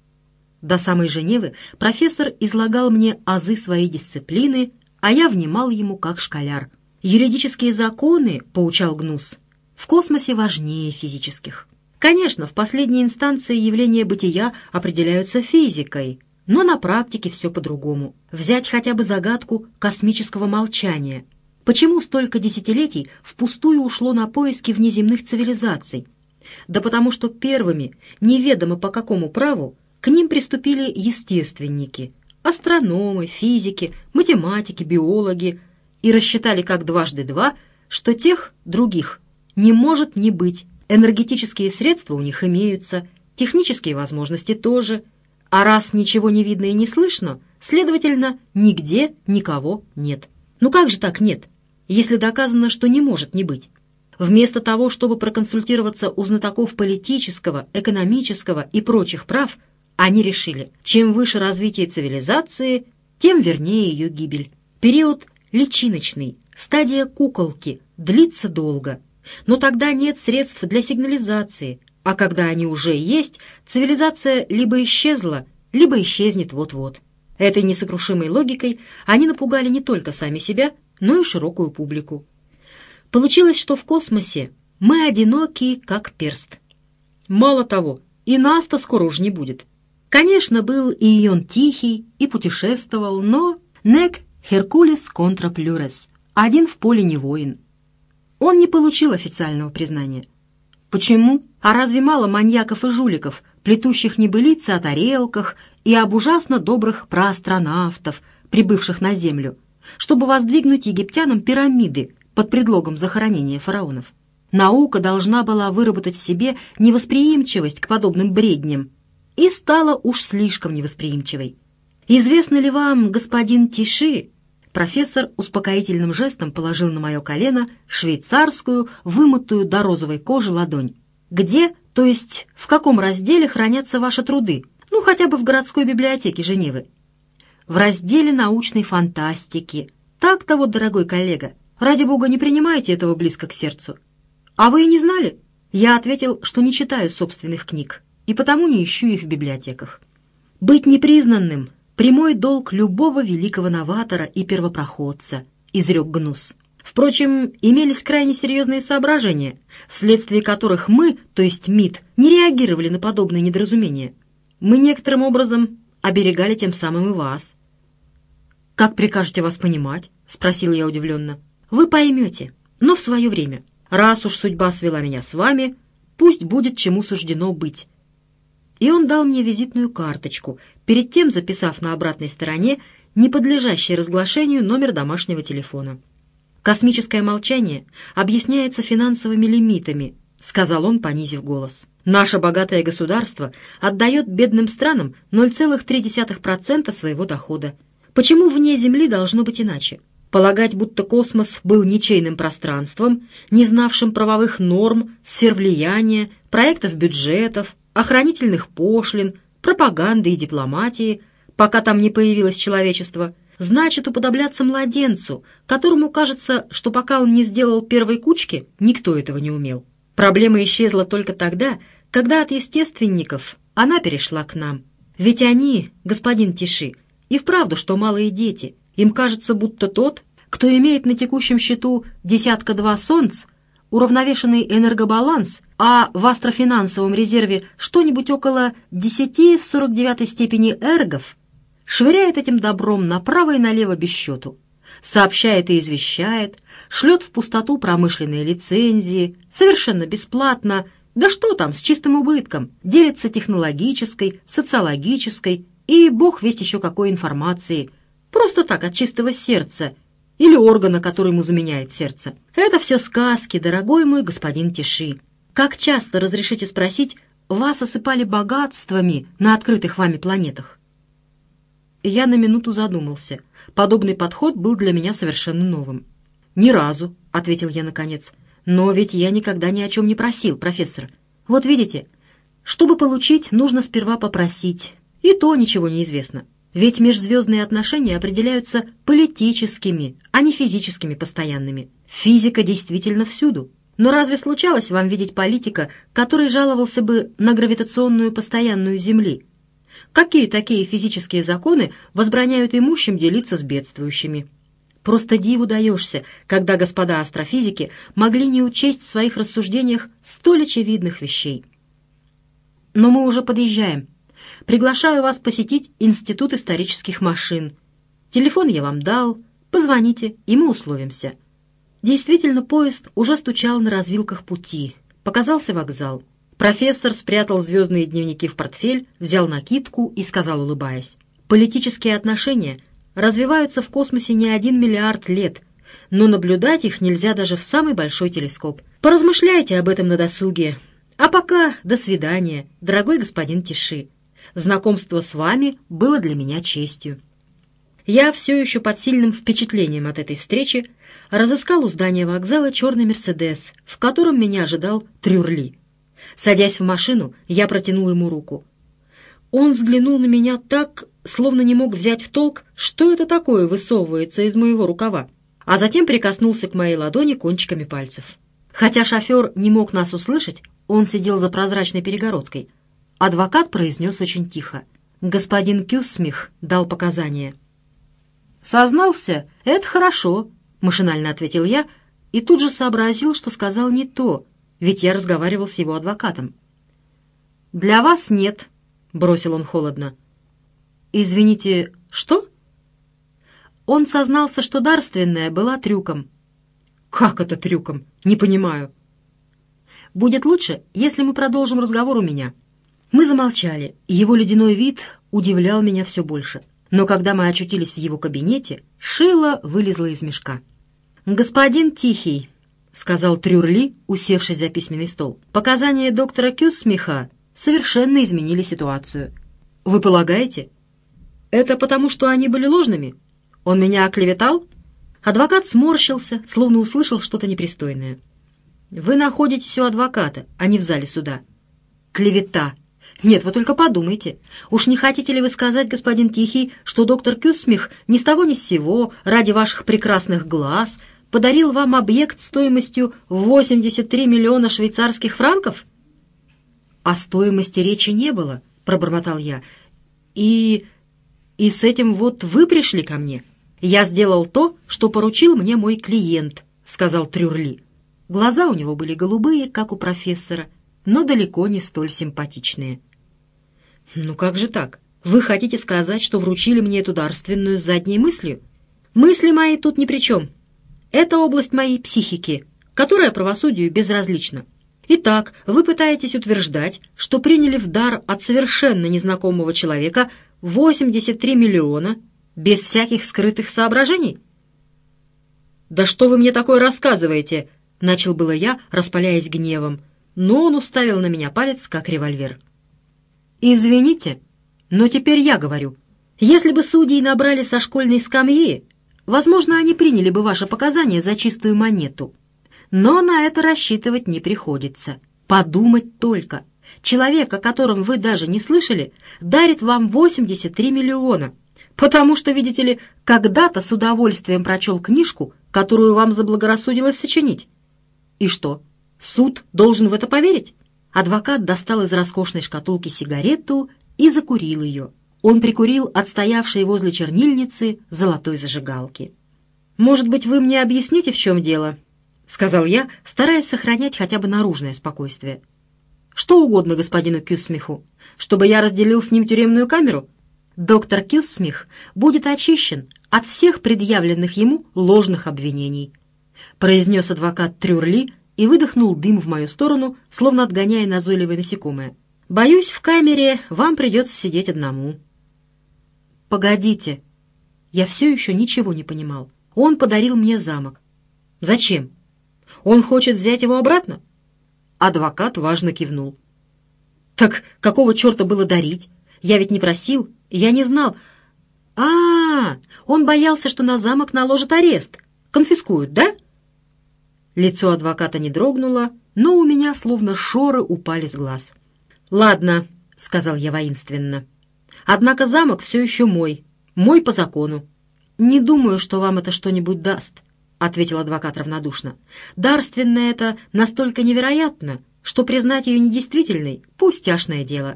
До самой Женевы профессор излагал мне азы своей дисциплины, а я внимал ему как школяр. «Юридические законы, — поучал Гнус, — в космосе важнее физических. Конечно, в последней инстанции явления бытия определяются физикой, но на практике все по-другому. Взять хотя бы загадку космического молчания. Почему столько десятилетий впустую ушло на поиски внеземных цивилизаций? Да потому что первыми, неведомо по какому праву, к ним приступили естественники, астрономы, физики, математики, биологи, и рассчитали как дважды два, что тех, других, не может не быть. Энергетические средства у них имеются, технические возможности тоже, а раз ничего не видно и не слышно, следовательно, нигде никого нет. Ну как же так нет, если доказано, что не может не быть? Вместо того, чтобы проконсультироваться у знатоков политического, экономического и прочих прав, они решили, чем выше развитие цивилизации, тем вернее ее гибель. Период личиночный, стадия куколки, длится долго. Но тогда нет средств для сигнализации, а когда они уже есть, цивилизация либо исчезла, либо исчезнет вот-вот. Этой несокрушимой логикой они напугали не только сами себя, но и широкую публику. Получилось, что в космосе мы одиноки, как перст. Мало того, и нас-то скоро уж не будет. Конечно, был и Ион Тихий, и путешествовал, но «nec Hercules contra plures» — один в поле не воин. Он не получил официального признания. Почему? А разве мало маньяков и жуликов, плетущих небылицы о тарелках и об ужасно добрых проастронавтов, прибывших на Землю, чтобы воздвигнуть египтянам пирамиды под предлогом захоронения фараонов? Наука должна была выработать в себе невосприимчивость к подобным бредням, и стала уж слишком невосприимчивой. Известно ли вам, господин Тиши? Профессор успокоительным жестом положил на мое колено швейцарскую, вымытую до розовой кожи ладонь. «Где, то есть в каком разделе хранятся ваши труды? Ну, хотя бы в городской библиотеке Женевы». «В разделе научной фантастики. Так-то вот, дорогой коллега, ради бога, не принимайте этого близко к сердцу». «А вы и не знали?» Я ответил, что не читаю собственных книг, и потому не ищу их в библиотеках. «Быть непризнанным — прямой долг любого великого новатора и первопроходца», — изрек Гнус. Впрочем, имелись крайне серьезные соображения, вследствие которых мы, то есть МИД, не реагировали на подобные недоразумения. Мы некоторым образом оберегали тем самым и вас. «Как прикажете вас понимать?» — спросил я удивленно. «Вы поймете, но в свое время. Раз уж судьба свела меня с вами, пусть будет, чему суждено быть». И он дал мне визитную карточку, перед тем записав на обратной стороне не подлежащий разглашению номер домашнего телефона. «Космическое молчание объясняется финансовыми лимитами», — сказал он, понизив голос. «Наше богатое государство отдает бедным странам ноль целых три десятых процента своего дохода. Почему вне Земли должно быть иначе? Полагать, будто космос был ничейным пространством, не знавшим правовых норм, сфер влияния, проектов бюджетов, охранительных пошлин, пропаганды и дипломатии, пока там не появилось человечество, значит уподобляться младенцу, которому кажется, что пока он не сделал первой кучки, никто этого не умел. Проблема исчезла только тогда, когда от естественников она перешла к нам. Ведь они, господин Тиши, и вправду, что малые дети. Им кажется, будто тот, кто имеет на текущем счету десятка-два солнц, уравновешенный энергобаланс, а в астрофинансовом резерве что-нибудь около десяти в сорок девятой степени эргов, швыряет этим добром направо и налево без счету, сообщает и извещает, шлет в пустоту промышленные лицензии, совершенно бесплатно, да что там, с чистым убытком, делится технологической, социологической и бог весть еще какой информации, просто так, от чистого сердца, или органа, который ему заменяет сердце. Это все сказки, дорогой мой господин Тиши. Как часто, разрешите спросить, вас осыпали богатствами на открытых вами планетах? Я на минуту задумался. Подобный подход был для меня совершенно новым. «Ни разу», — ответил я наконец. «Но ведь я никогда ни о чем не просил, профессор. Вот видите, чтобы получить, нужно сперва попросить. И то ничего не известно. Ведь межзвездные отношения определяются политическими, а не физическими постоянными. Физика действительно всюду. Но разве случалось вам видеть политика, который жаловался бы на гравитационную постоянную Земли? Какие такие физические законы возбраняют имущим делиться с бедствующими? Просто диву даешься, когда господа астрофизики могли не учесть в своих рассуждениях столь очевидных вещей. Но мы уже подъезжаем. Приглашаю вас посетить Институт исторических машин. Телефон я вам дал, позвоните, и мы условимся». Действительно, поезд уже стучал на развилках пути. Показался вокзал. Профессор спрятал звездные дневники в портфель, взял накидку и сказал, улыбаясь: «Политические отношения развиваются в космосе не один миллиард лет, но наблюдать их нельзя даже в самый большой телескоп. Поразмышляйте об этом на досуге. А пока до свидания, дорогой господин Тиши. Знакомство с вами было для меня честью». Я все еще под сильным впечатлением от этой встречи разыскал у здания вокзала черный «Мерседес», в котором меня ожидал Трюрли. Садясь в машину, я протянул ему руку. Он взглянул на меня так, словно не мог взять в толк, что это такое высовывается из моего рукава, а затем прикоснулся к моей ладони кончиками пальцев. Хотя шофер не мог нас услышать, он сидел за прозрачной перегородкой. Адвокат произнес очень тихо: «Господин Кюссмих дал показания». «Сознался? Это хорошо», — машинально ответил я, и тут же сообразил, что сказал не то, ведь я разговаривал с его адвокатом. «Для вас нет», — бросил он холодно. «Извините, что?» Он сознался, что дарственная была трюком. «Как это трюком? Не понимаю». «Будет лучше, если мы продолжим разговор у меня». Мы замолчали, и его ледяной вид удивлял меня все больше. Но когда мы очутились в его кабинете, шило вылезло из мешка. «Господин Тихий», — сказал Трюрли, усевшись за письменный стол, — «показания доктора Кюссмиха совершенно изменили ситуацию». «Вы полагаете? Это потому, что они были ложными? Он меня оклеветал?» Адвокат сморщился, словно услышал что-то непристойное. «Вы находитесь у адвоката, а не в зале суда». «Клевета! Нет, вы только подумайте. Уж не хотите ли вы сказать, господин Тихий, что доктор Кюссмих ни с того ни с сего, ради ваших прекрасных глаз, подарил вам объект стоимостью восемьдесят три миллиона швейцарских франков?» «О стоимости речи не было», — пробормотал я. «И... и с этим вот вы пришли ко мне. Я сделал то, что поручил мне мой клиент», — сказал Трюрли. Глаза у него были голубые, как у профессора, но далеко не столь симпатичные. «Ну как же так? Вы хотите сказать, что вручили мне эту дарственную с задней мыслью? Мысли мои тут ни при чем. Это область моей психики, которая правосудию безразлична. Итак, вы пытаетесь утверждать, что приняли в дар от совершенно незнакомого человека восемьдесят три миллиона без всяких скрытых соображений? «Да что вы мне такое рассказываете?» — начал было я, распаляясь гневом, но он уставил на меня палец, как револьвер. «Извините, но теперь я говорю. Если бы судьи набрали со школьной скамьи, возможно, они приняли бы ваши показания за чистую монету. Но на это рассчитывать не приходится. Подумать только. Человек, о котором вы даже не слышали, дарит вам восемьдесят три миллиона, потому что, видите ли, когда-то с удовольствием прочел книжку, которую вам заблагорассудилось сочинить. И что, суд должен в это поверить?» Адвокат достал из роскошной шкатулки сигарету и закурил ее. Он прикурил от стоявшей возле чернильницы золотой зажигалки. «Может быть, вы мне объясните, в чем дело?» — сказал я, стараясь сохранять хотя бы наружное спокойствие. «Что угодно господину Кюссмиху. Чтобы я разделил с ним тюремную камеру? Доктор Кюссмих будет очищен от всех предъявленных ему ложных обвинений», — произнес адвокат Трюрли и выдохнул дым в мою сторону, словно отгоняя назойливое насекомое. «Боюсь, в камере вам придется сидеть одному». «Погодите». Я все еще ничего не понимал. Он подарил мне замок. Зачем? Он хочет взять его обратно? Адвокат важно кивнул. «Так какого черта было дарить? Я ведь не просил, я не знал. А, -а, -а он боялся, что на замок наложат арест. Конфискуют, да?» Лицо адвоката не дрогнуло, но у меня словно шоры упали с глаз. «Ладно», — сказал я воинственно. «Однако замок все еще мой, мой по закону». «Не думаю, что вам это что-нибудь даст», — ответил адвокат равнодушно. «Дарственное это настолько невероятно, что признать ее недействительной — пустяшное дело».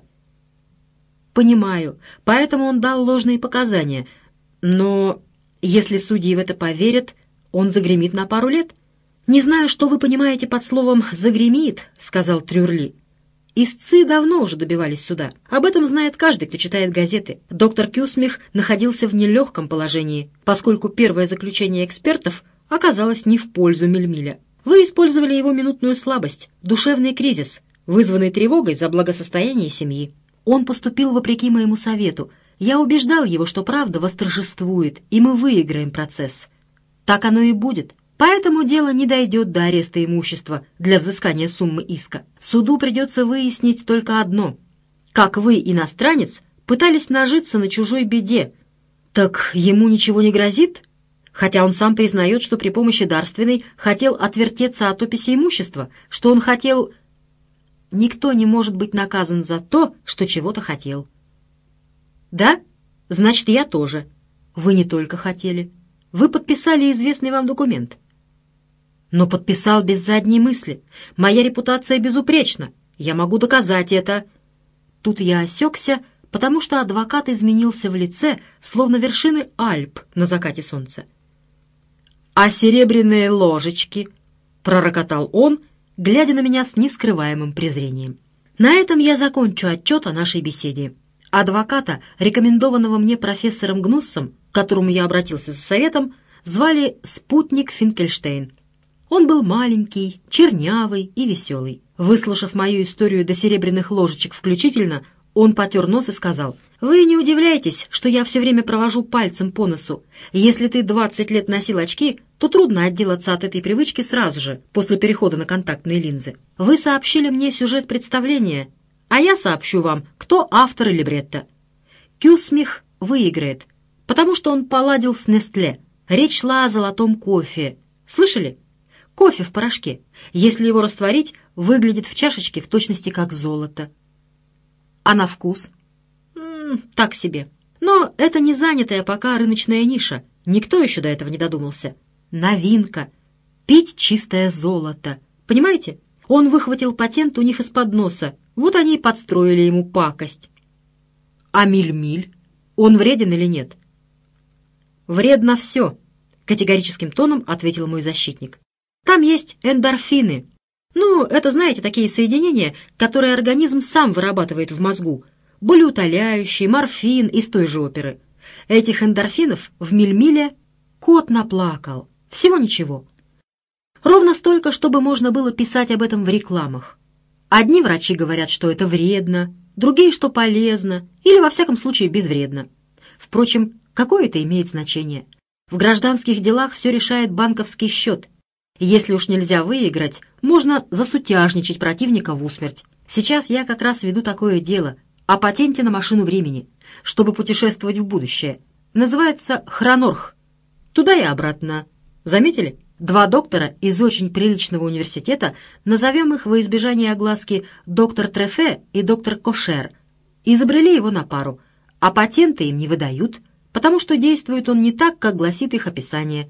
«Понимаю, поэтому он дал ложные показания. Но если судьи в это поверят, он загремит на пару лет». «Не знаю, что вы понимаете под словом «загремит», — сказал Трюрли. «Истцы давно уже добивались суда. Об этом знает каждый, кто читает газеты. Доктор Кюссмих находился в нелегком положении, поскольку первое заключение экспертов оказалось не в пользу Мельмиля. Вы использовали его минутную слабость, душевный кризис, вызванный тревогой за благосостояние семьи. Он поступил вопреки моему совету. Я убеждал его, что правда восторжествует, и мы выиграем процесс. Так оно и будет». Поэтому дело не дойдет до ареста имущества для взыскания суммы иска. Суду придется выяснить только одно. Как вы, иностранец, пытались нажиться на чужой беде. Так ему ничего не грозит? Хотя он сам признает, что при помощи дарственной хотел отвертеться от описи имущества, что он хотел... Никто не может быть наказан за то, что чего-то хотел. Да? Значит, я тоже. Вы не только хотели. Вы подписали известный вам документ. Но подписал без задней мысли. Моя репутация безупречна. Я могу доказать это. Тут я осекся, потому что адвокат изменился в лице, словно вершины Альп на закате солнца. «А серебряные ложечки?» — пророкотал он, глядя на меня с нескрываемым презрением. На этом я закончу отчет о нашей беседе. Адвоката, рекомендованного мне профессором Гнуссом, к которому я обратился за советом, звали Спутник Финкельштейн. Он был маленький, чернявый и веселый. Выслушав мою историю до серебряных ложечек включительно, он потер нос и сказал: «Вы не удивляйтесь, что я все время провожу пальцем по носу. Если ты двадцать лет носил очки, то трудно отделаться от этой привычки сразу же, после перехода на контактные линзы. Вы сообщили мне сюжет представления, а я сообщу вам, кто автор либретто. Кюссмих выиграет, потому что он поладил с Нестле. Речь шла о золотом кофе. Слышали? Кофе в порошке, если его растворить, выглядит в чашечке в точности как золото. А на вкус? М-м, так себе. Но это не занятая пока рыночная ниша. Никто еще до этого не додумался. Новинка. Пить чистое золото. Понимаете? Он выхватил патент у них из-под носа. Вот они и подстроили ему пакость. А миль-миль? Он вреден или нет? Вредно все, категорическим тоном ответил мой защитник. Там есть эндорфины. Ну, это, знаете, такие соединения, которые организм сам вырабатывает в мозгу. Болеутоляющий, морфин из той же оперы. Этих эндорфинов в миль-миле Кот наплакал. Всего ничего. Ровно столько, чтобы можно было писать об этом в рекламах. Одни врачи говорят, что это вредно, другие, что полезно, или, во всяком случае, безвредно. Впрочем, какое это имеет значение? В гражданских делах все решает банковский счет. Если уж нельзя выиграть, можно засутяжничать противника в усмерть. Сейчас я как раз веду такое дело о патенте на машину времени, чтобы путешествовать в будущее. Называется «Хронорх». Туда и обратно. Заметили? Два доктора из очень приличного университета, назовем их во избежание огласки доктор Трефе и доктор Кошер, изобрели его на пару, а патенты им не выдают, потому что действует он не так, как гласит их описание.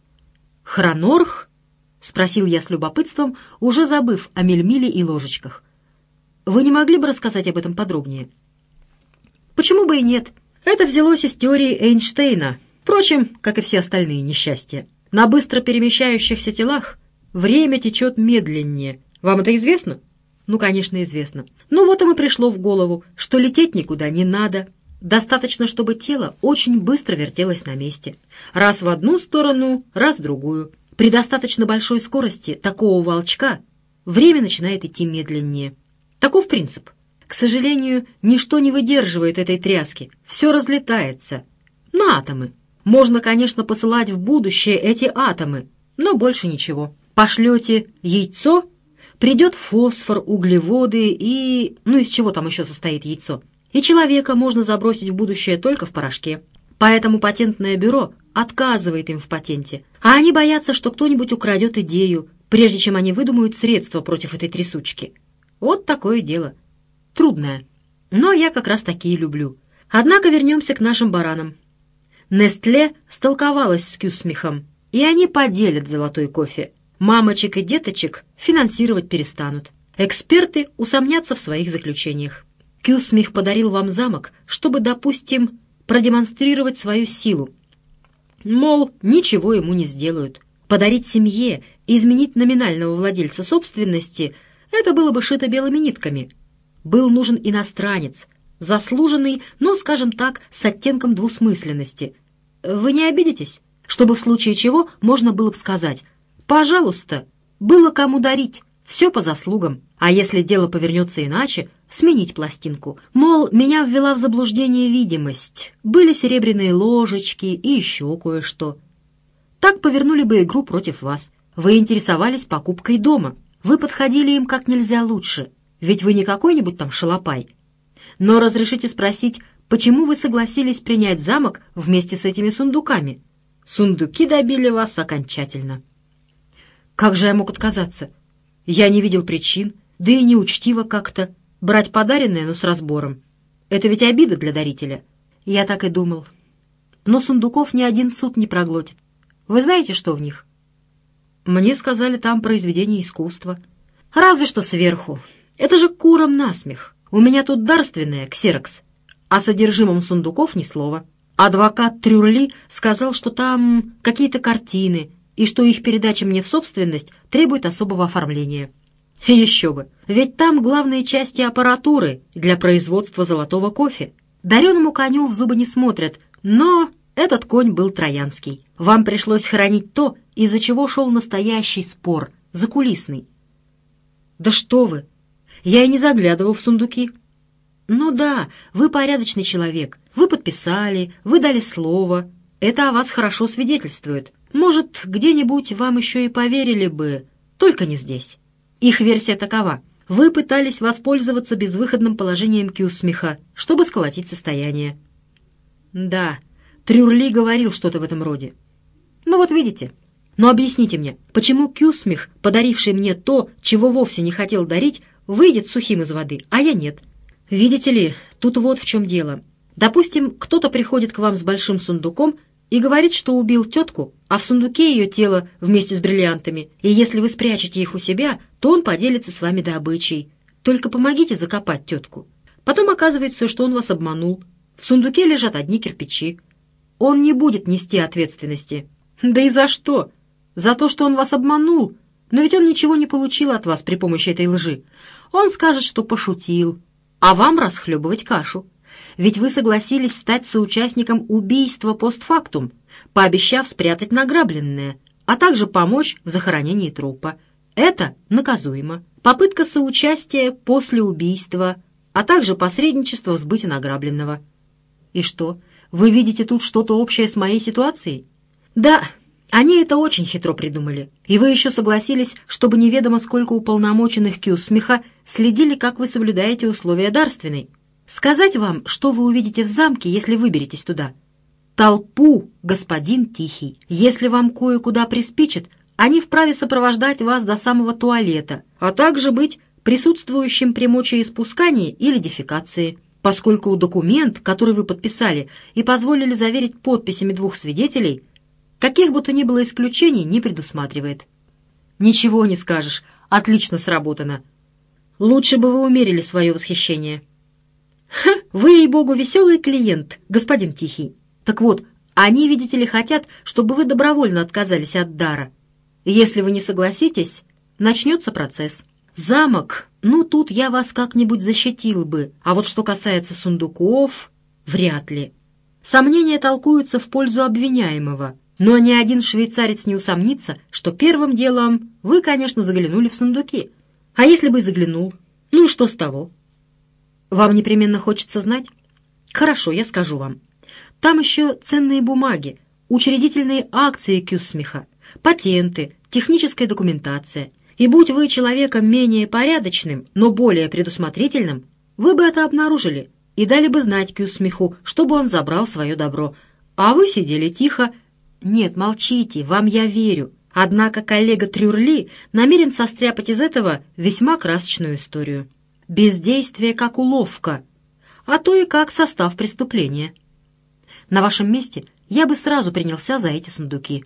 «Хронорх?» — спросил я с любопытством, уже забыв о мельмиле и ложечках. «Вы не могли бы рассказать об этом подробнее?» «Почему бы и нет? Это взялось из теории Эйнштейна, впрочем, как и все остальные несчастья. На быстро перемещающихся телах время течет медленнее. Вам это известно?» «Ну, конечно, известно. Ну вот им и пришло в голову, что лететь никуда не надо. Достаточно, чтобы тело очень быстро вертелось на месте. Раз в одну сторону, раз в другую. При достаточно большой скорости такого волчка время начинает идти медленнее. Таков принцип. К сожалению, ничто не выдерживает этой тряски. Все разлетается. На атомы. Можно, конечно, посылать в будущее эти атомы, но больше ничего. Пошлете яйцо, придет фосфор, углеводы и... Ну, из чего там еще состоит яйцо? И человека можно забросить в будущее только в порошке. Поэтому патентное бюро отказывает им в патенте. А они боятся, что кто-нибудь украдет идею, прежде чем они выдумают средства против этой трясучки. Вот такое дело. Трудное. Но я как раз такие люблю. Однако вернемся к нашим баранам. Нестле столковалась с Кюсмихом, и они поделят золотой кофе. Мамочек и деточек финансировать перестанут. Эксперты усомнятся в своих заключениях. Кюсмих подарил вам замок, чтобы, допустим, продемонстрировать свою силу. Мол, ничего ему не сделают. Подарить семье и изменить номинального владельца собственности — это было бы шито белыми нитками. Был нужен иностранец, заслуженный, но, скажем так, с оттенком двусмысленности. Вы не обидитесь? Чтобы в случае чего можно было бы сказать: «Пожалуйста, было кому дарить, все по заслугам». А если дело повернется иначе, сменить пластинку. Мол, меня ввела в заблуждение видимость. Были серебряные ложечки и еще кое-что. Так повернули бы игру против вас. Вы интересовались покупкой дома. Вы подходили им как нельзя лучше. Ведь вы не какой-нибудь там шалопай. Но разрешите спросить, почему вы согласились принять замок вместе с этими сундуками? Сундуки добили вас окончательно. Как же я мог отказаться? Я не видел причин, да и неучтиво как-то. Брать подаренное, но с разбором. Это ведь обида для дарителя. Я так и думал. Но сундуков ни один суд не проглотит. Вы знаете, что в них? Мне сказали, там произведение искусства. Разве что сверху. Это же курам насмех. У меня тут дарственное, ксерокс. О содержимом сундуков ни слова. Адвокат Трюрли сказал, что там какие-то картины, и что их передача мне в собственность требует особого оформления. Еще бы, ведь там главные части аппаратуры для производства золотого кофе. Дареному коню в зубы не смотрят, но этот конь был троянский. Вам пришлось хранить то, из-за чего шел настоящий спор, закулисный. Да что вы! Я и не заглядывал в сундуки. Ну да, вы порядочный человек. Вы подписали, вы дали слово. Это о вас хорошо свидетельствует. Может, где-нибудь вам еще и поверили бы, только не здесь. Их версия такова. Вы пытались воспользоваться безвыходным положением Кюсмиха, чтобы сколотить состояние. Да, Трюрли говорил что-то в этом роде. Ну вот видите. Но объясните мне, почему Кюсмих, подаривший мне то, чего вовсе не хотел дарить, выйдет сухим из воды, а я нет? Видите ли, тут вот в чем дело. Допустим, кто-то приходит к вам с большим сундуком и говорит, что убил тетку, а в сундуке ее тело вместе с бриллиантами, и если вы спрячете их у себя, то он поделится с вами добычей. Только помогите закопать тетку. Потом оказывается, что он вас обманул. В сундуке лежат одни кирпичи. Он не будет нести ответственности. Да и за что? За то, что он вас обманул. Но ведь он ничего не получил от вас при помощи этой лжи. Он скажет, что пошутил, а вам расхлебывать кашу. Ведь вы согласились стать соучастником убийства постфактум, пообещав спрятать награбленное, а также помочь в захоронении трупа. Это наказуемо. Попытка соучастия после убийства, а также посредничество в сбыте награбленного. И что, вы видите тут что-то общее с моей ситуацией? Да, они это очень хитро придумали. И вы еще согласились, чтобы неведомо сколько уполномоченных Кюсмиха следили, как вы соблюдаете условия дарственной. Сказать вам, что вы увидите в замке, если выберетесь туда? Толпу, господин Тихий. Если вам кое-куда приспичит, они вправе сопровождать вас до самого туалета, а также быть присутствующим при мочеиспускании или дефекации, поскольку документ, который вы подписали и позволили заверить подписями двух свидетелей, каких бы то ни было исключений не предусматривает. Ничего не скажешь, отлично сработано. Лучше бы вы умерили свое восхищение. Ха, вы, ей-богу, веселый клиент, господин Тихий. Так вот, они, видите ли, хотят, чтобы вы добровольно отказались от дара. Если вы не согласитесь, начнется процесс. Замок, ну тут я вас как-нибудь защитил бы, а вот что касается сундуков, вряд ли. Сомнения толкуются в пользу обвиняемого, но ни один швейцарец не усомнится, что первым делом вы, конечно, заглянули в сундуки. А если бы и заглянул, ну и что с того? Вам непременно хочется знать? Хорошо, я скажу вам. Там еще ценные бумаги, учредительные акции Кюсмиха, патенты, техническая документация. И будь вы человеком менее порядочным, но более предусмотрительным, вы бы это обнаружили и дали бы знать Кюсмиху, чтобы он забрал свое добро. А вы сидели тихо. Нет, молчите, вам я верю. Однако коллега Трюрли намерен состряпать из этого весьма красочную историю. Бездействие как уловка, а то и как состав преступления. На вашем месте я бы сразу принялся за эти сундуки.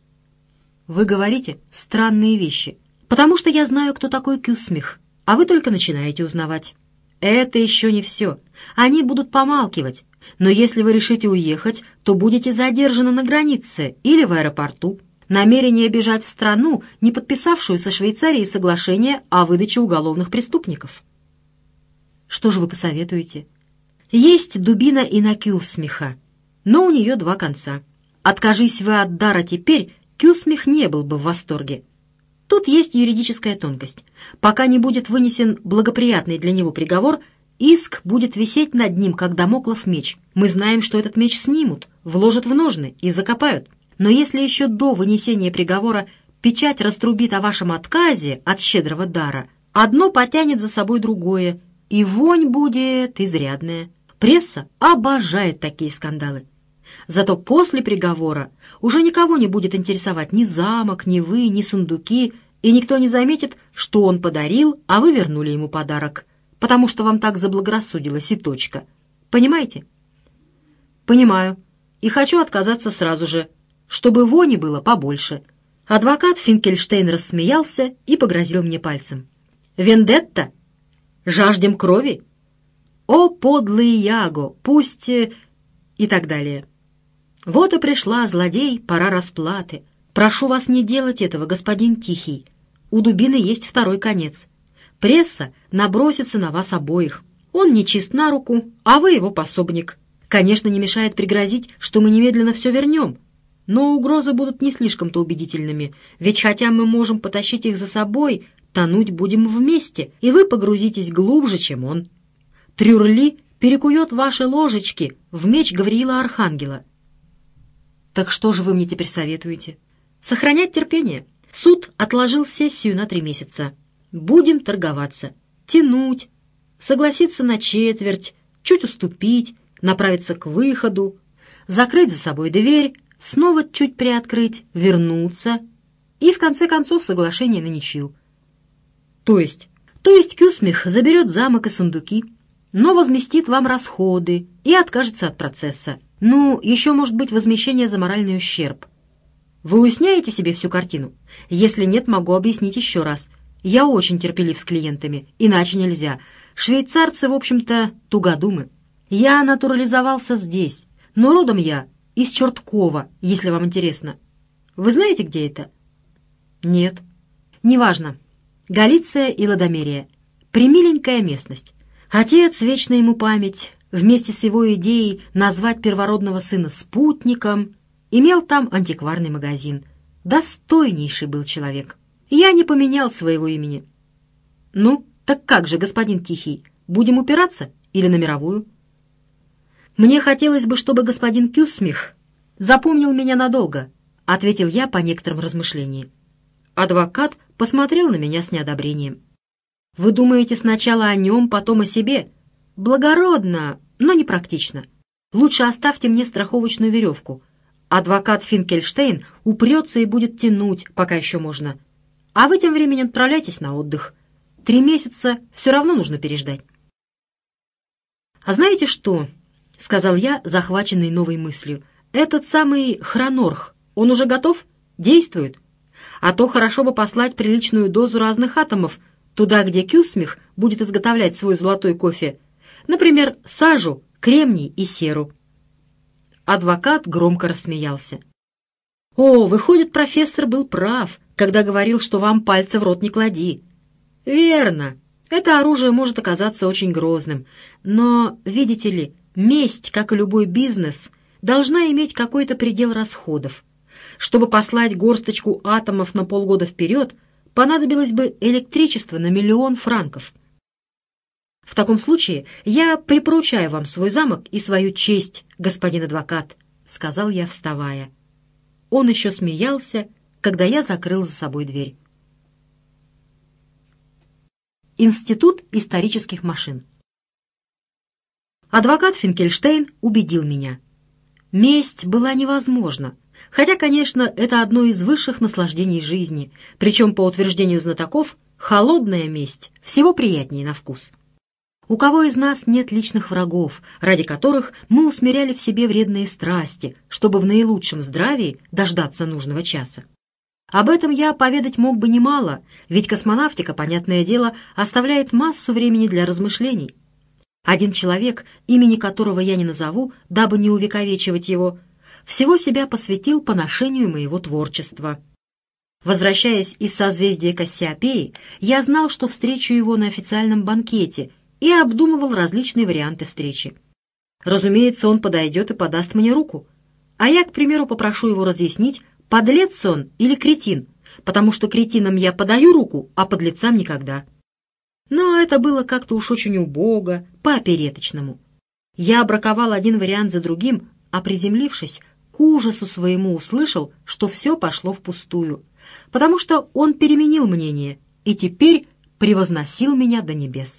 Вы говорите странные вещи, потому что я знаю, кто такой Кюсмих, а вы только начинаете узнавать. Это еще не все. Они будут помалкивать, но если вы решите уехать, то будете задержаны на границе или в аэропорту. Намерение бежать в страну, не подписавшую со Швейцарией соглашение о выдаче уголовных преступников. Что же вы посоветуете? Есть дубина и на Кюсмиха, но у нее два конца. Откажись вы от дара теперь, Кюсмих не был бы в восторге. Тут есть юридическая тонкость. Пока не будет вынесен благоприятный для него приговор, иск будет висеть над ним, как дамоклов меч. Мы знаем, что этот меч снимут, вложат в ножны и закопают. Но если еще до вынесения приговора печать раструбит о вашем отказе от щедрого дара, одно потянет за собой другое, и вонь будет изрядная. Пресса обожает такие скандалы. Зато после приговора уже никого не будет интересовать ни замок, ни вы, ни сундуки, и никто не заметит, что он подарил, а вы вернули ему подарок, потому что вам так заблагорассудилось и точка. Понимаете? Понимаю. И хочу отказаться сразу же, чтобы вони было побольше. Адвокат Финкельштейн рассмеялся и погрозил мне пальцем. «Вендетта? Жаждем крови? О, подлый Яго, пусть...» и так далее. «Вот и пришла, злодей, пора расплаты. Прошу вас не делать этого, господин Тихий. У дубины есть второй конец. Пресса набросится на вас обоих. Он не чист на руку, а вы его пособник. Конечно, не мешает пригрозить, что мы немедленно все вернем. Но угрозы будут не слишком-то убедительными, ведь хотя мы можем потащить их за собой, тонуть будем вместе, и вы погрузитесь глубже, чем он. Трюрли перекует ваши ложечки в меч Гавриила Архангела». «Так что же вы мне теперь советуете?» «Сохранять терпение. Суд отложил сессию на три месяца. Будем торговаться. Тянуть. Согласиться на четверть, чуть уступить, направиться к выходу, закрыть за собой дверь, снова чуть приоткрыть, вернуться и, в конце концов, соглашение на ничью. То есть? То есть Кюсмих заберет замок и сундуки, но возместит вам расходы и откажется от процесса. Ну, еще может быть возмещение за моральный ущерб. Вы уясняете себе всю картину? Если нет, могу объяснить еще раз. Я очень терпелив с клиентами, иначе нельзя. Швейцарцы, в общем-то, тугодумы. Я натурализовался здесь, но родом я из Черткова, если вам интересно. Вы знаете, где это? Нет. Неважно. Галиция и Лодомерия. Премиленькая местность. Отец, вечная ему память, вместе с его идеей назвать первородного сына спутником, имел там антикварный магазин. Достойнейший был человек. Я не поменял своего имени. Ну, так как же, господин Тихий, будем упираться или на мировую? Мне хотелось бы, чтобы господин Кюсмих запомнил меня надолго, ответил я по некоторым размышлениям. Адвокат посмотрел на меня с неодобрением. Вы думаете сначала о нем, потом о себе? Благородно, но непрактично. Лучше оставьте мне страховочную веревку. Адвокат Финкельштейн упрется и будет тянуть, пока еще можно. А вы тем временем отправляйтесь на отдых. Три месяца все равно нужно переждать. «А знаете что?» — сказал я, захваченный новой мыслью. «Этот самый Хронорх, он уже готов? Действует? А то хорошо бы послать приличную дозу разных атомов туда, где Кюсмих будет изготовлять свой золотой кофе. Например, сажу, кремний и серу». Адвокат громко рассмеялся. «О, выходит, профессор был прав, когда говорил, что вам пальцы в рот не клади. Верно, это оружие может оказаться очень грозным, но, видите ли, месть, как и любой бизнес, должна иметь какой-то предел расходов. Чтобы послать горсточку атомов на полгода вперед, понадобилось бы электричество на миллион франков. В таком случае я припоручаю вам свой замок и свою честь, господин адвокат», — сказал я, вставая. Он еще смеялся, когда я закрыл за собой дверь. Институт исторических машин. Адвокат Финкельштейн убедил меня. Месть была невозможна, хотя, конечно, это одно из высших наслаждений жизни, причем, по утверждению знатоков, холодная месть всего приятнее на вкус. У кого из нас нет личных врагов, ради которых мы усмиряли в себе вредные страсти, чтобы в наилучшем здравии дождаться нужного часа? Об этом я поведать мог бы немало, ведь космонавтика, понятное дело, оставляет массу времени для размышлений. Один человек, имени которого я не назову, дабы не увековечивать его, всего себя посвятил поношению моего творчества. Возвращаясь из созвездия Кассиопеи, я знал, что встречу его на официальном банкете и обдумывал различные варианты встречи. Разумеется, он подойдет и подаст мне руку, а я, к примеру, попрошу его разъяснить, подлец он или кретин, потому что кретинам я подаю руку, а подлецам никогда. Но это было как-то уж очень убого, по-опереточному. Я браковал один вариант за другим, а приземлившись, к ужасу своему услышал, что все пошло впустую, потому что он переменил мнение и теперь превозносил меня до небес.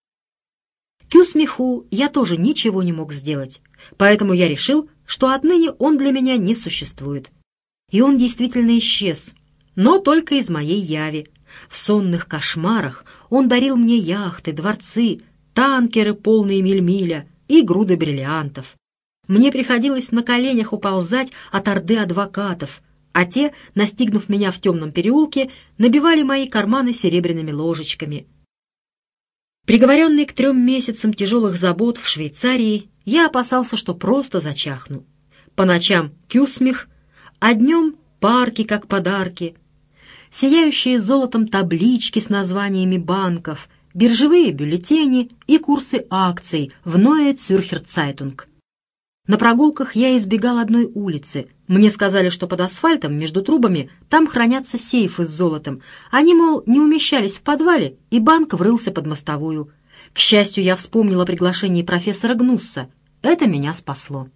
Кюсмиху я тоже ничего не мог сделать, поэтому я решил, что отныне он для меня не существует. И он действительно исчез, но только из моей яви. В сонных кошмарах он дарил мне яхты, дворцы, танкеры, полные мильмиля и груды бриллиантов. Мне приходилось на коленях уползать от орды адвокатов, а те, настигнув меня в темном переулке, набивали мои карманы серебряными ложечками. Приговоренный к трем месяцам тяжелых забот в Швейцарии, я опасался, что просто зачахну. По ночам Кюсмих, а днем парки как подарки, сияющие золотом таблички с названиями банков, биржевые бюллетени и курсы акций в Neue Zürcher Zeitung. На прогулках я избегал одной улицы. Мне сказали, что под асфальтом между трубами там хранятся сейфы с золотом. Они, мол, не умещались в подвале, и банк врылся под мостовую. К счастью, я вспомнил о приглашении профессора Гнусса. Это меня спасло.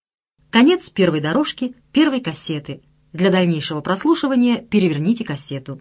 Конец первой дорожки первой кассеты. Для дальнейшего прослушивания переверните кассету.